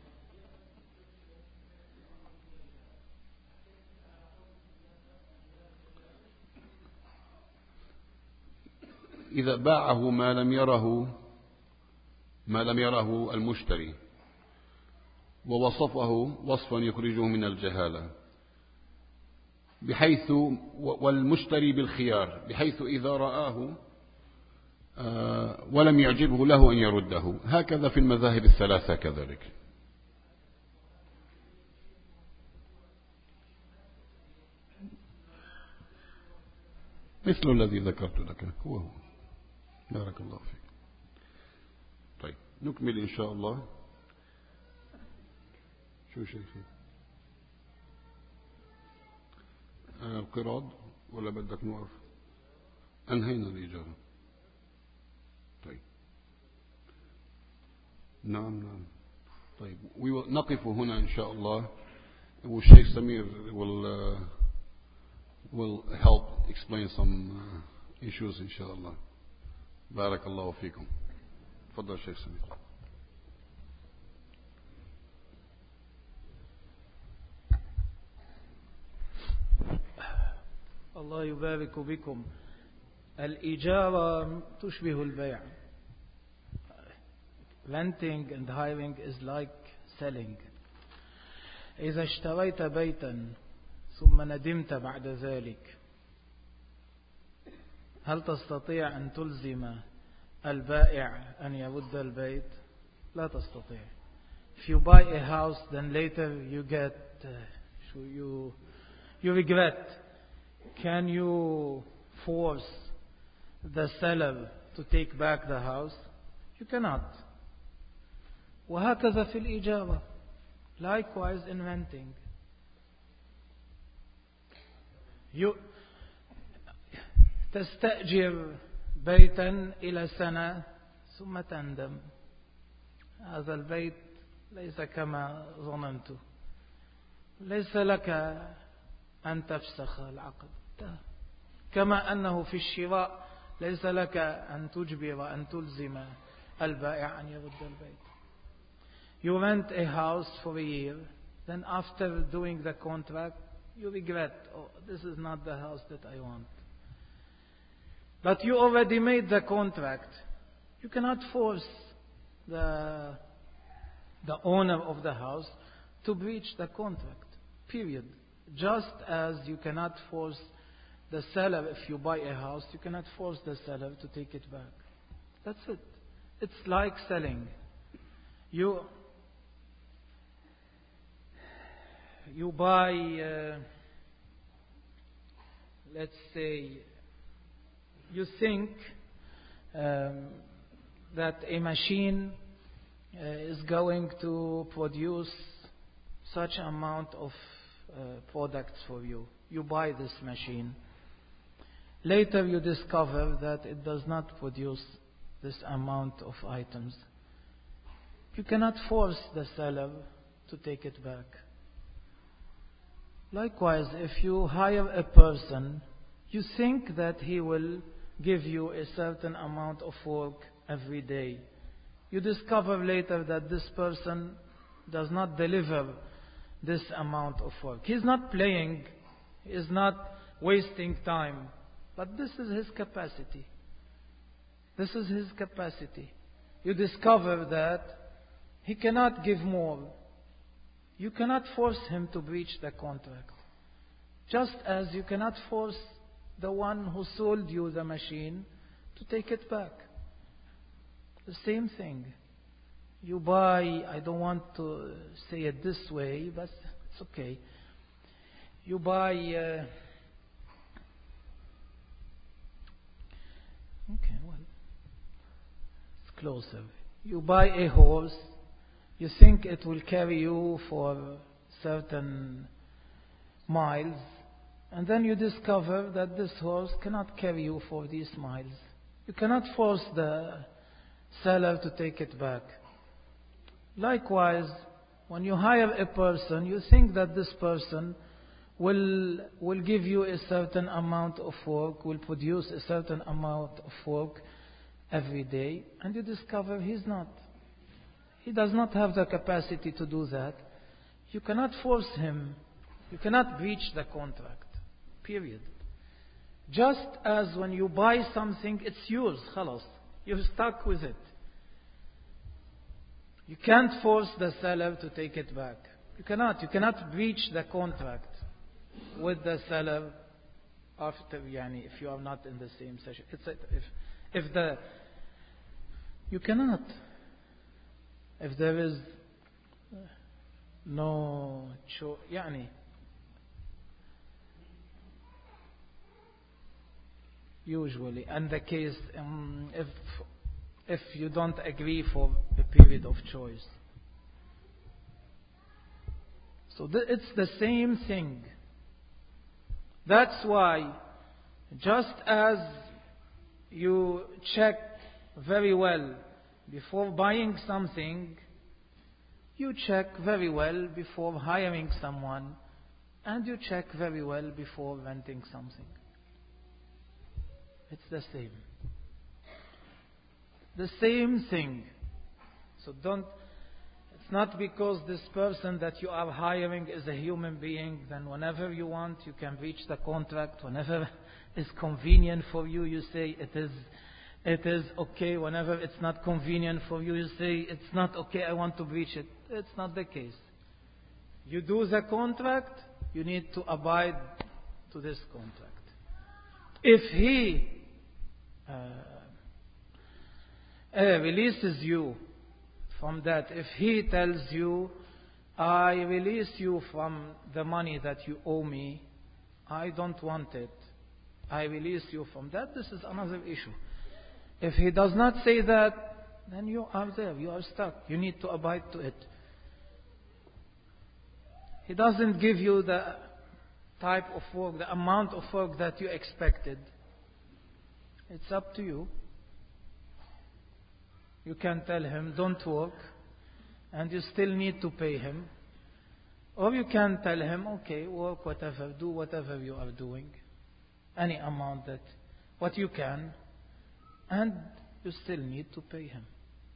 إذا باعه ما لم يره ما لم يره المشتري ووصفه وصفا يخرجه من الجهالة، بحيث والمشتري بالخيار، بحيث إذا رآه ولم يعجبه له أن يرده. هكذا في المذاهب الثلاثة كذلك. مثل الذي ذكرت لك هو هو. بارك الله فيك. طيب نكمل إن شاء الله. شو شيخي القراض ولا بدك نوقف؟ أنهينا الإجارة. طيب نعم نعم. طيب نقف هنا إن شاء الله. والشيخ سمير will uh, will help explain some uh, issues إن شاء الله. بارك الله فيكم. تفضل شيخ سمير. الله يبارك بكم. الإجارة تشبه البيع. Renting and hiring is like selling. إذا اشتريت بيتا ثم ندمت بعد ذلك، هل تستطيع أن تلزم البائع أن يرد البيت؟ لا تستطيع. If you buy a house, then later you get uh, you you regret. Can you force the seller to take back the house? You cannot. وهكذا في الإجارة. Likewise in renting. You تستأجر بيتا إلى سنة ثم تندم. هذا البيت ليس كما ظننت. ليس لك أن تفسخ العقد. كما أنه في الشراء ليس لك أن تجبر أن تلزم البائع أن يرد البيت. You rent a house for a year, then after doing the contract you regret, oh, this is not the house that I want. But you already made the contract. You cannot force the, the owner of the house to breach the contract, period. Just as you cannot force the seller, if you buy a house, you cannot force the seller to take it back. That's it. It's like selling. You you buy, uh, let's say, you think um, that a machine uh, is going to produce such amount of uh, products for you. You buy this machine. Later you discover that it does not produce this amount of items. You cannot force the seller to take it back. Likewise, if you hire a person, you think that he will give you a certain amount of work every day. You discover later that this person does not deliver this amount of work. He's not playing, he is not wasting time, but this is his capacity. This is his capacity. You discover that he cannot give more. You cannot force him to breach the contract. Just as you cannot force the one who sold you the machine to take it back. The same thing. You buy, I don't want to say it this way, but it's okay. You buy, uh, okay, well, it's closer. You buy a horse, you think it will carry you for certain miles, and then you discover that this horse cannot carry you for these miles. You cannot force the seller to take it back. Likewise, when you hire a person, you think that this person will, will give you a certain amount of work, will produce a certain amount of work every day, and you discover he's not. He does not have the capacity to do that. You cannot force him. You cannot breach the contract. Period. Just as when you buy something, it's yours. Khalas. You're stuck with it. You can't force the seller to take it back. You cannot. You cannot breach the contract with the seller after, yani, if you are not in the same session. It's a, if, if the, you cannot. If there is no choice, يعني usually, and the case um, if if you don't agree for a period of choice. So th- it's the same thing. That's why, just as you check very well before buying something, you check very well before hiring someone, and you check very well before renting something. It's the same. The same thing. So don't, it's not because this person that you are hiring is a human being, then whenever you want, you can breach the contract. Whenever it's convenient for you, you say it is It is okay. Whenever it's not convenient for you, you say it's not okay, I want to breach it. It's not the case. You do the contract, you need to abide to this contract. If he uh, uh, releases you from that, if he tells you, I release you from the money that you owe me, I don't want it, I release you from that, this is another issue. If he does not say that, then you are there, you are stuck. You need to abide to it. He doesn't give you the type of work, the amount of work that you expected. It's up to you. You can tell him, don't work, and you still need to pay him. Or you can tell him, okay, work whatever, do whatever you are doing, any amount that, what you can, and you still need to pay him.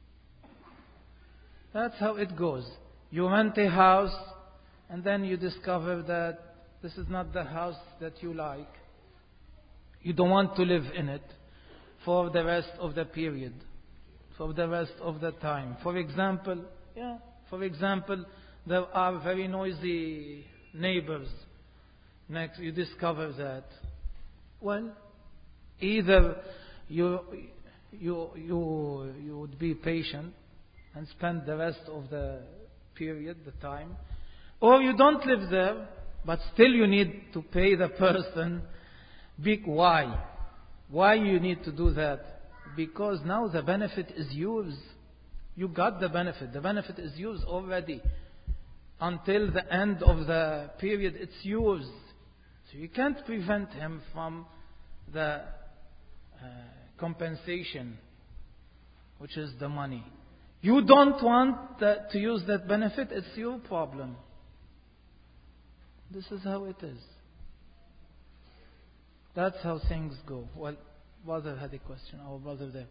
That's how it goes. You rent a house, and then you discover that this is not the house that you like. You don't want to live in it for the rest of the period, for the rest of the time. For example, yeah, for example, there are very noisy neighbors. Next, you discover that. Well, either you you you you would be patient and spend the rest of the period, the time, or you don't live there, but still you need to pay the person. Big why? Why you need to do that? Because now the benefit is yours. You got the benefit. The benefit is yours already. Until the end of the period, it's yours. So you can't prevent him from the uh, compensation, which is the money. You don't want that, to use that benefit, it's your problem. This is how it is. That's how things go. Well, brother had a question. Our brother there.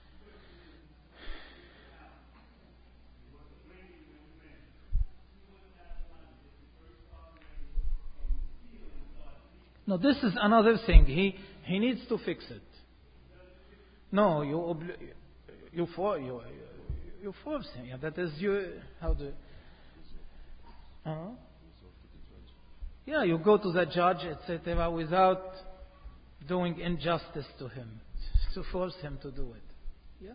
No, this is another thing. He he needs to fix it. No, you obli- you for you you force him. Yeah, that is you. How do? Uh-huh. Yeah, you go to the judge, et cetera, without doing injustice to him, to force him to do it. Yeah.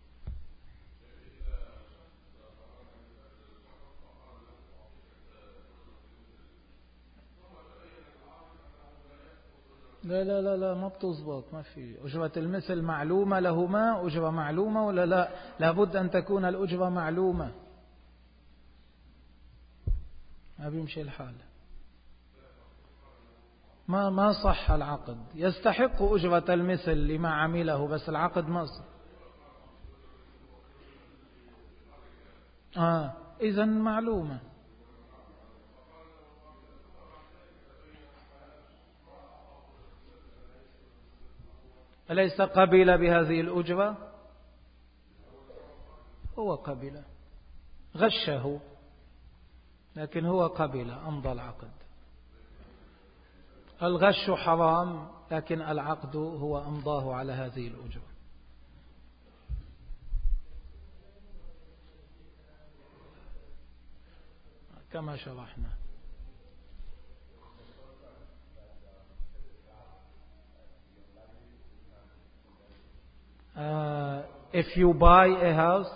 لا لا لا لا ما بتزبط، ما في أجرة المثل معلومة لهما. أجرة معلومة ولا لا؟ لابد أن تكون الأجرة معلومة. ما بيمشي الحال. ما ما صح العقد. يستحق أجرة المثل لما عمله، بس العقد ما صح. آه إذن معلومة. أليس قبل بهذه الأجرة؟ هو قبل، غشه، لكن هو قبل، أمضى العقد. الغش حرام، لكن العقد هو أمضاه على هذه الأجرة. كما شرحنا. Uh, if you buy a house,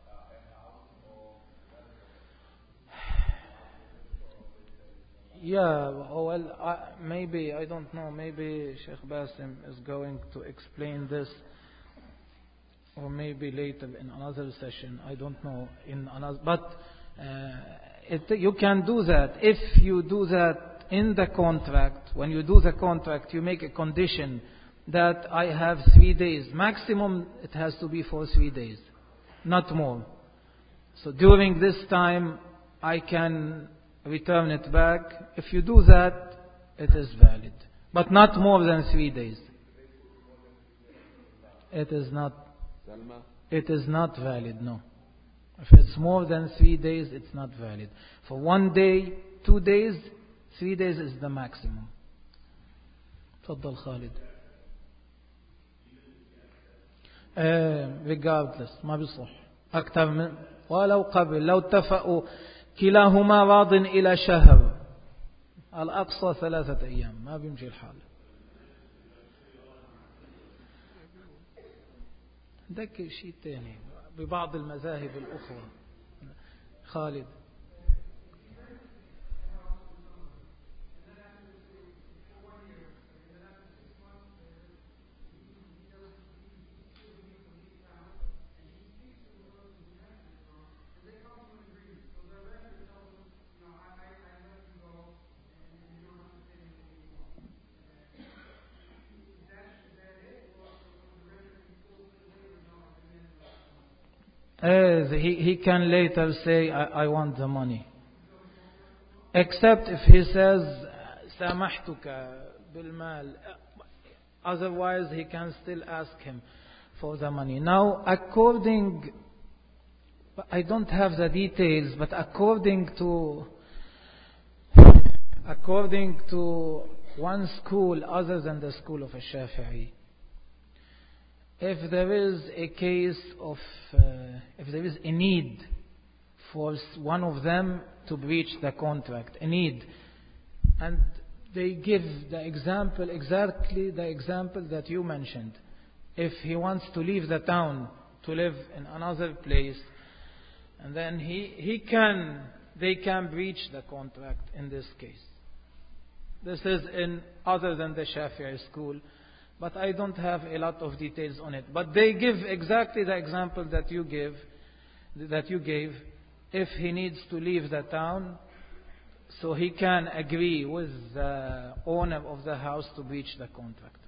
yeah, well, uh, maybe, I don't know, maybe Sheikh Basim is going to explain this, or maybe later in another session, I don't know, in another, but uh, it, you can do that. If you do that in the contract, when you do the contract, you make a condition that I have three days. Maximum, it has to be for three days, not more. So during this time, I can return it back. If you do that, it is valid. But not more than three days. It is not, it is not valid, no. If it's more than three days, it's not valid. For one day, two days, three days is the maximum. تفضل خالد. regardless ما بيصح أكثر من ولو قبل لو اتفقوا كلاهما راض إلى شهر الأقصى ثلاثة أيام ما بيمشي الحال. ذاك شيء تاني ببعض المذاهب الأخرى. خالد Uh, he, he can later say, I, I want the money. Except if he says, سامحتك بالمال. Otherwise, he can still ask him for the money. Now, according, I don't have the details, but according to, according to one school other than the school of Shafi'i, if there is a case of, uh, if there is a need for one of them to breach the contract, a need, and they give the example, exactly the example that you mentioned. If he wants to leave the town to live in another place, and then he, he can, they can breach the contract in this case. This is in other than the Shafi'i school, but I don't have a lot of details on it. But they give exactly the example that you give, that you gave. If he needs to leave the town, so he can agree with the owner of the house to breach the contract.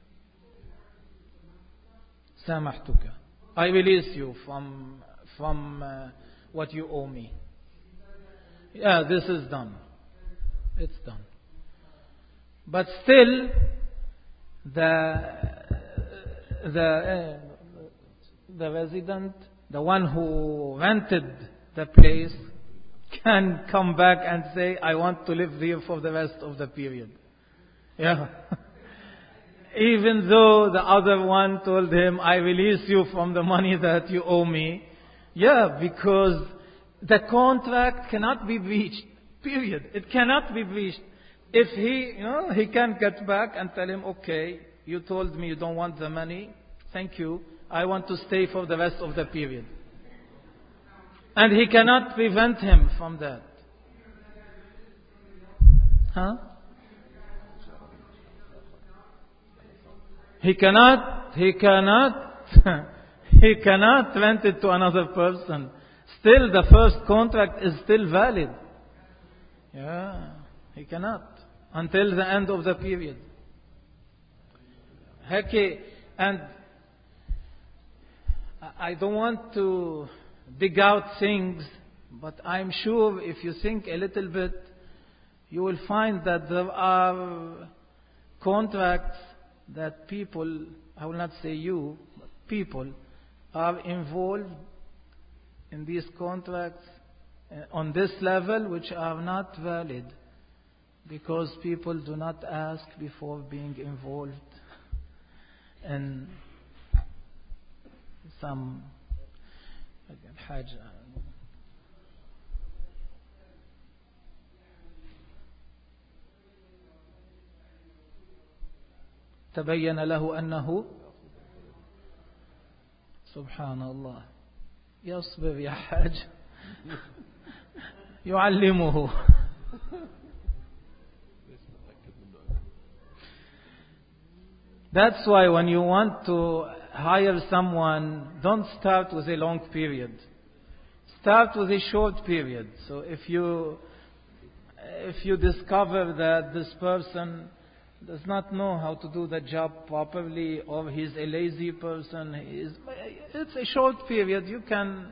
سامحتك. I release you from from uh, what you owe me. Yeah, this is done. It's done. But still, the the uh, the resident, the one who rented the place, can come back and say, I want to live here for the rest of the period. Yeah. Even though the other one told him, I release you from the money that you owe me. Yeah, because the contract cannot be breached. Period. It cannot be breached. If he, you know, he can get back and tell him, okay, you told me you don't want the money. Thank you. I want to stay for the rest of the period. And he cannot prevent him from that. Huh? He cannot, he cannot, he cannot rent it to another person. Still, the first contract is still valid. Yeah, he cannot. Until the end of the period. Okay, and I don't want to dig out things, but I'm sure if you think a little bit, you will find that there are contracts that people, I will not say you, but people are involved in these contracts on this level which are not valid because people do not ask before being involved in some حاجة. تبين له أنه سبحان الله يصبر يا حاج يعلمه. That's why when you want to hire someone, don't start with a long period. Start with a short period. So if you if you discover that this person does not know how to do the job properly, or he's a lazy person, he is, it's a short period. You can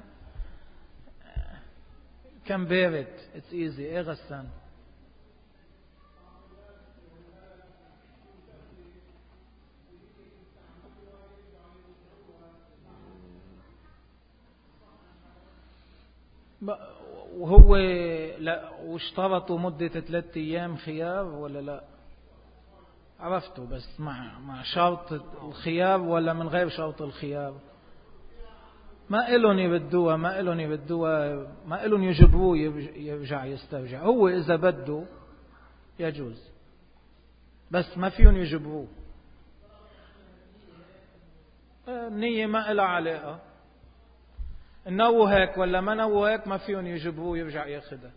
can bear it. It's easy. Eh, Ghassan? وهو لا واشترطوا مدة ثلاثة أيام خيار ولا لا؟ عرفته بس مع مع شرط الخيار ولا من غير شرط الخيار؟ ما إلهم يبدوها، ما إلهم يبدوها، ما إلهم يجبروه يرجع يسترجع. هو إذا بده يجوز، بس ما فيهم يجبروه. النية ما إلها علاقة. نو هيك ولا ما نو هيك ما فيهم يجبروه يرجع ياخدها.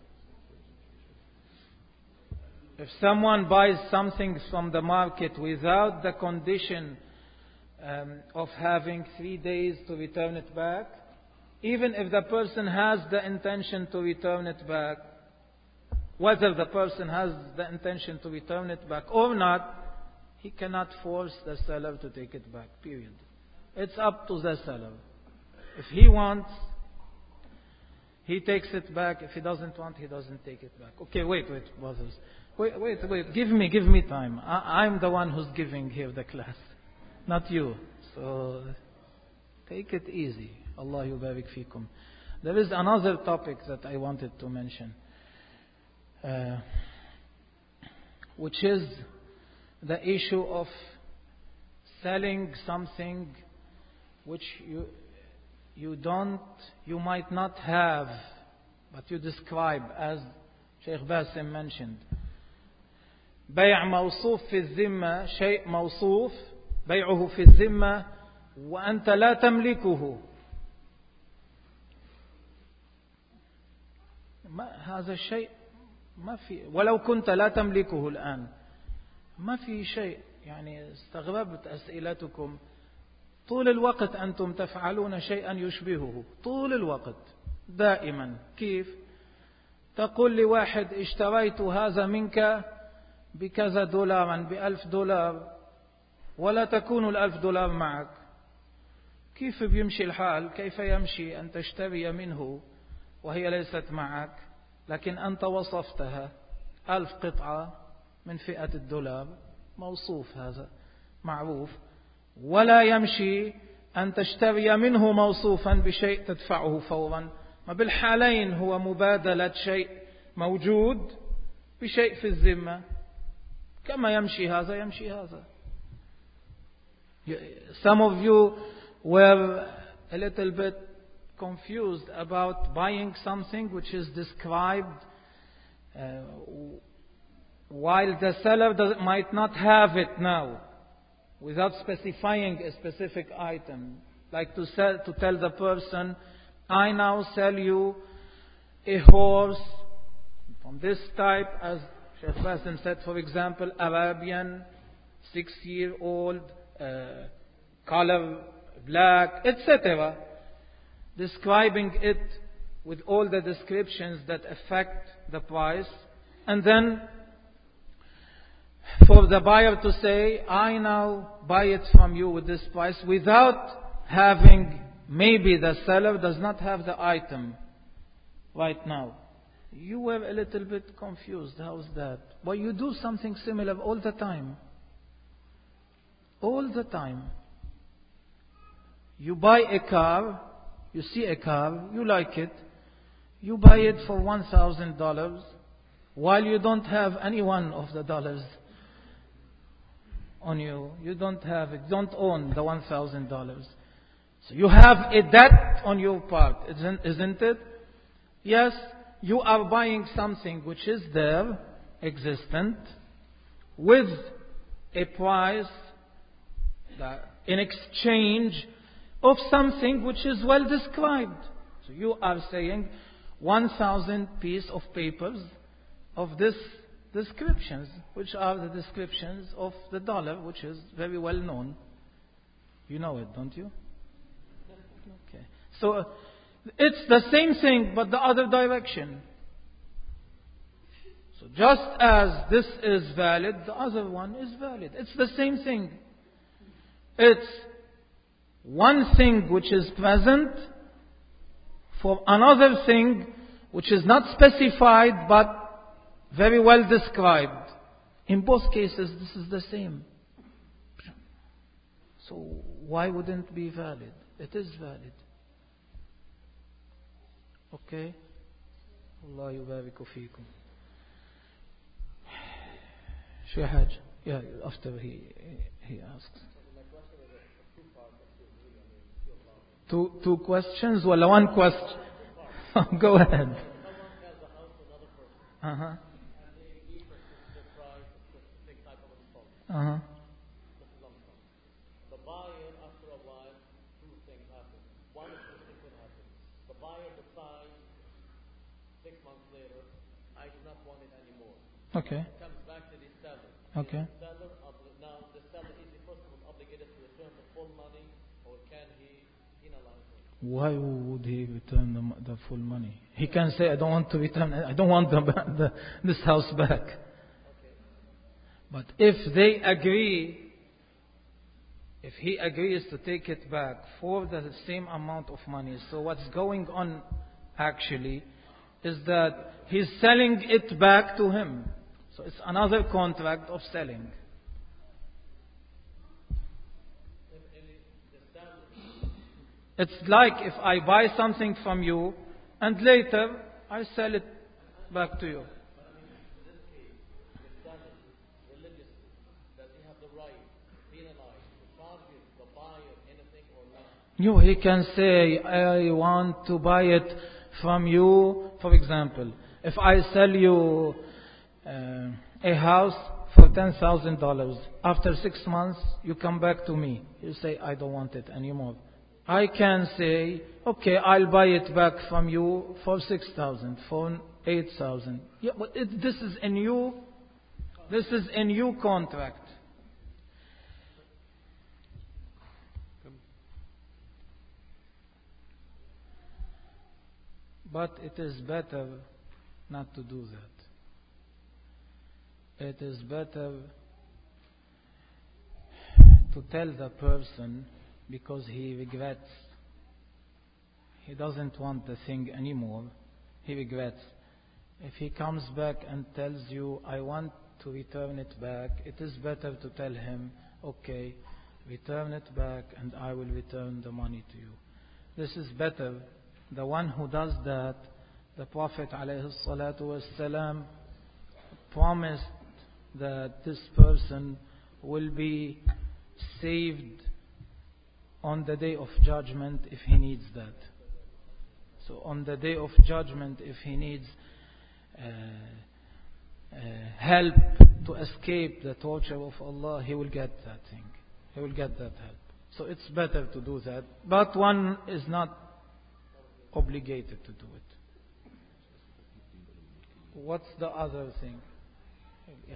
If someone buys something from the market without the condition um, of having three days to return it back, even if the person has the intention to return it back, whether the person has the intention to return it back or not, he cannot force the seller to take it back, period. It's up to the seller. If he wants He takes it back. If he doesn't want, he doesn't take it back. Okay, wait, wait, brothers. Wait, wait, wait. Give me, give me time. I, I'm the one who's giving here the class, not you. So take it easy. Allah yubarik fikum. There is another topic that I wanted to mention, uh, which is the issue of selling something which you you don't, you might not have, but you describe, as Sheikh Basim mentioned. بيع موصوف في الذمة شيء موصوف بيعه في الذمة وأنت لا تملكه. ما هذا الشيء ما في، ولو كنت لا تملكه الآن ما في شيء. يعني استغربت أسئلتكم. طول الوقت أنتم تفعلون شيئا يشبهه، طول الوقت دائما. كيف؟ تقول لواحد اشتريت هذا منك بكذا دولارا، بألف دولار، ولا تكون الألف دولار معك. كيف بيمشي الحال؟ كيف يمشي أن تشتري منه وهي ليست معك، لكن أنت وصفتها ألف قطعة من فئة الدولار، موصوف هذا معروف. ولا يمشي أن تشتري منه موصوفا بشيء تدفعه فورا. ما بالحالين هو مبادلة شيء موجود بشيء في الذمة. كما يمشي هذا يمشي هذا. Some of you were a little bit confused about buying something which is described uh, while the seller does, might not have it now, without specifying a specific item. Like to, sell, to tell the person, I now sell you a horse from this type, as Sheikh Basim said, for example, Arabian, six-year-old, uh, color black, et cetera. Describing it with all the descriptions that affect the price. And then for the buyer to say, I now buy it from you with this price, without having, maybe the seller does not have the item right now. You were a little bit confused. How's that? But you do something similar all the time. All the time. You buy a car, you see a car, you like it, you buy it for one thousand dollars, while you don't have any one of the dollars on you. You don't have it, don't own the one thousand dollars. So you have a debt on your part, isn't, isn't it? Yes, you are buying something which is there, existent, with a price that in exchange of something which is well described. So you are saying one thousand piece of papers of this descriptions, which are the descriptions of the dollar, which is very well known. You know it, don't you? Okay. So uh, it's the same thing, but the other direction. So just as this is valid, the other one is valid. It's the same thing. It's one thing which is present for another thing which is not specified but very well described. In both cases, this is the same. So why wouldn't it be valid? It is valid. Okay? Allah yubariku feekum. Shaykh Haj. Yeah, after he he asks. Two two questions? Well, one question. Go ahead. Uh huh. Uh huh. The buyer, after a while, two things happen. One of two things will happen. The buyer decides six months later, I do not want it anymore. Okay. It comes back to the seller. Okay. The seller obli- now the seller is the first one obligated to return the full money, or can he penalize him? Why would he return the, the full money? He can say, I don't want to return, I don't want the, the, this house back. Okay. But if they agree, if he agrees to take it back for the same amount of money, so what's going on actually, is that he's selling it back to him. So it's another contract of selling. It's like if I buy something from you and later I sell it back to you. You, he can say, I want to buy it from you. For example, if I sell you uh, a house for ten thousand dollars, after six months you come back to me. You say, I don't want it anymore. I can say, okay, I'll buy it back from you for six thousand, for eight thousand. Yeah, but it, this is a new, this is a new contract. But it is better not to do that. It is better to tell the person because he regrets. He doesn't want the thing anymore. He regrets. If he comes back and tells you, I want to return it back, it is better to tell him, okay, return it back and I will return the money to you. This is better. The one who does that, the Prophet ﷺ promised that this person will be saved on the day of judgment if he needs that. So on the day of judgment, if he needs uh, uh, help to escape the torture of Allah, he will get that thing. He will get that help. So it's better to do that. But one is not obligated to do it. What's the other thing? The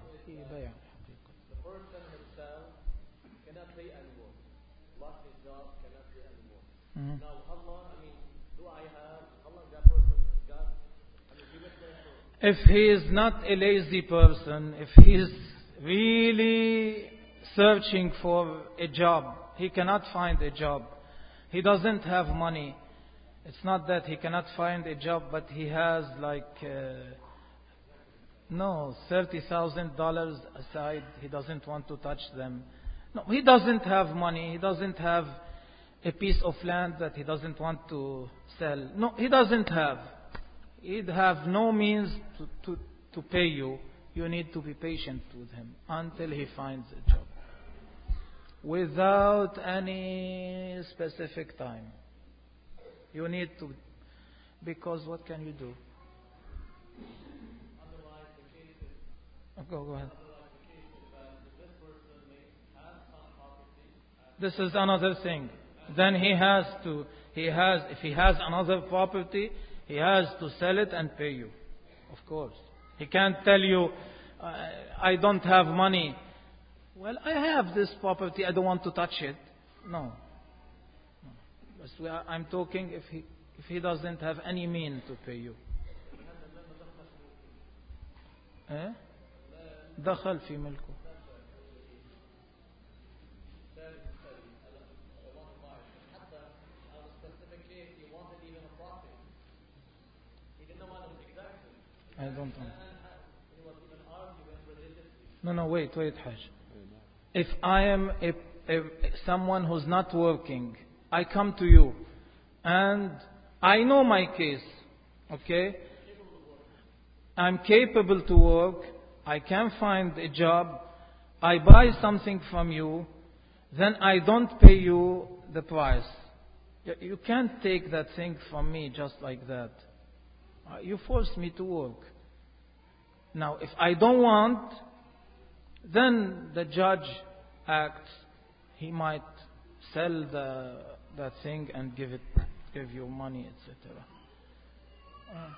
person himself cannot pay anymore. Lost his job, cannot pay anymore. Mm-hmm. Now, Allah, I mean, do I have, Allah, that person, God, I mean, give it to him. If he is not a lazy person, if he is really searching for a job, he cannot find a job, he doesn't have money. It's not that he cannot find a job, but he has like, uh, no, thirty thousand dollars aside. He doesn't want to touch them. No, he doesn't have money. He doesn't have a piece of land that he doesn't want to sell. No, he doesn't have. He'd have no means to, to, to pay you. You need to be patient with him until he finds a job. Without any specific time. You need to, because what can you do? Go, go ahead. This is another thing. Then he has to, he has, if he has another property, he has to sell it and pay you. Of course. He can't tell you, I don't have money. Well, I have this property, I don't want to touch it. No. I'm talking if he if he doesn't have any means to pay you. Eh? دخل في ملكه. I don't know. No, no, wait, wait, Hajj. If I am a, a, someone who's not working, I come to you and I know my case, okay? I'm capable to work, I can find a job, I buy something from you, then I don't pay you the price. You can't take that thing from me just like that. You force me to work. Now, if I don't want, then the judge acts, he might sell the that thing and give it, give you money, et cetera. Uh.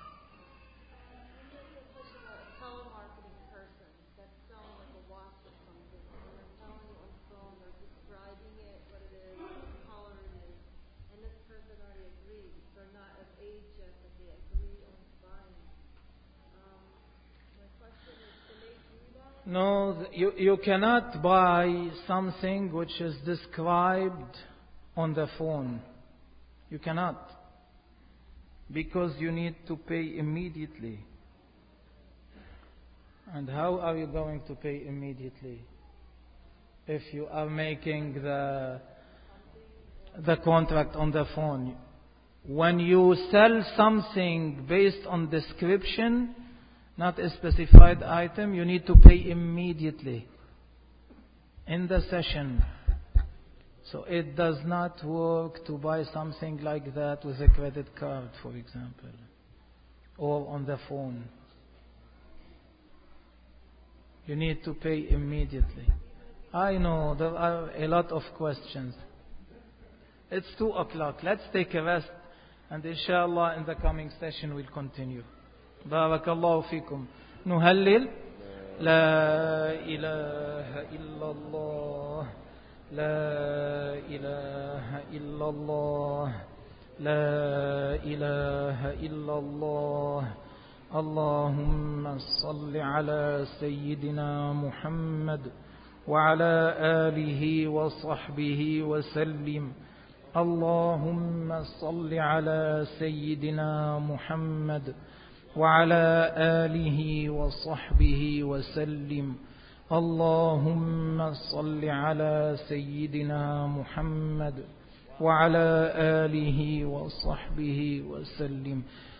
Telemarketing person that's selling like a watch or something, and they're telling you on the phone, they're describing it, what it is, what color it is, and this person already agreed. They're not of age yet, but they agree on buying. Um, my question is, can they do that? No, you you cannot buy something which is described on the phone. You cannot. because you need to pay immediately. And how are you going to pay immediately? If you are making the the contract on the phone. When you sell something based on description, not a specified item, you need to pay immediately in the session. So it does not work to buy something like that with a credit card, for example, or on the phone. You need to pay immediately. I know there are a lot of questions. It's two o'clock. Let's take a rest, and inshallah in the coming session we'll continue. Barakallahu fikum. Nuhallil. La ilaha illallah. La ilaha illallah. La ilaha illallah. اللهم صل على سيدنا محمد وعلى آله وصحبه وسلم. اللهم صل على سيدنا محمد وعلى آله وصحبه وسلم. اللهم صل على سيدنا محمد وعلى آله وصحبه وسلم.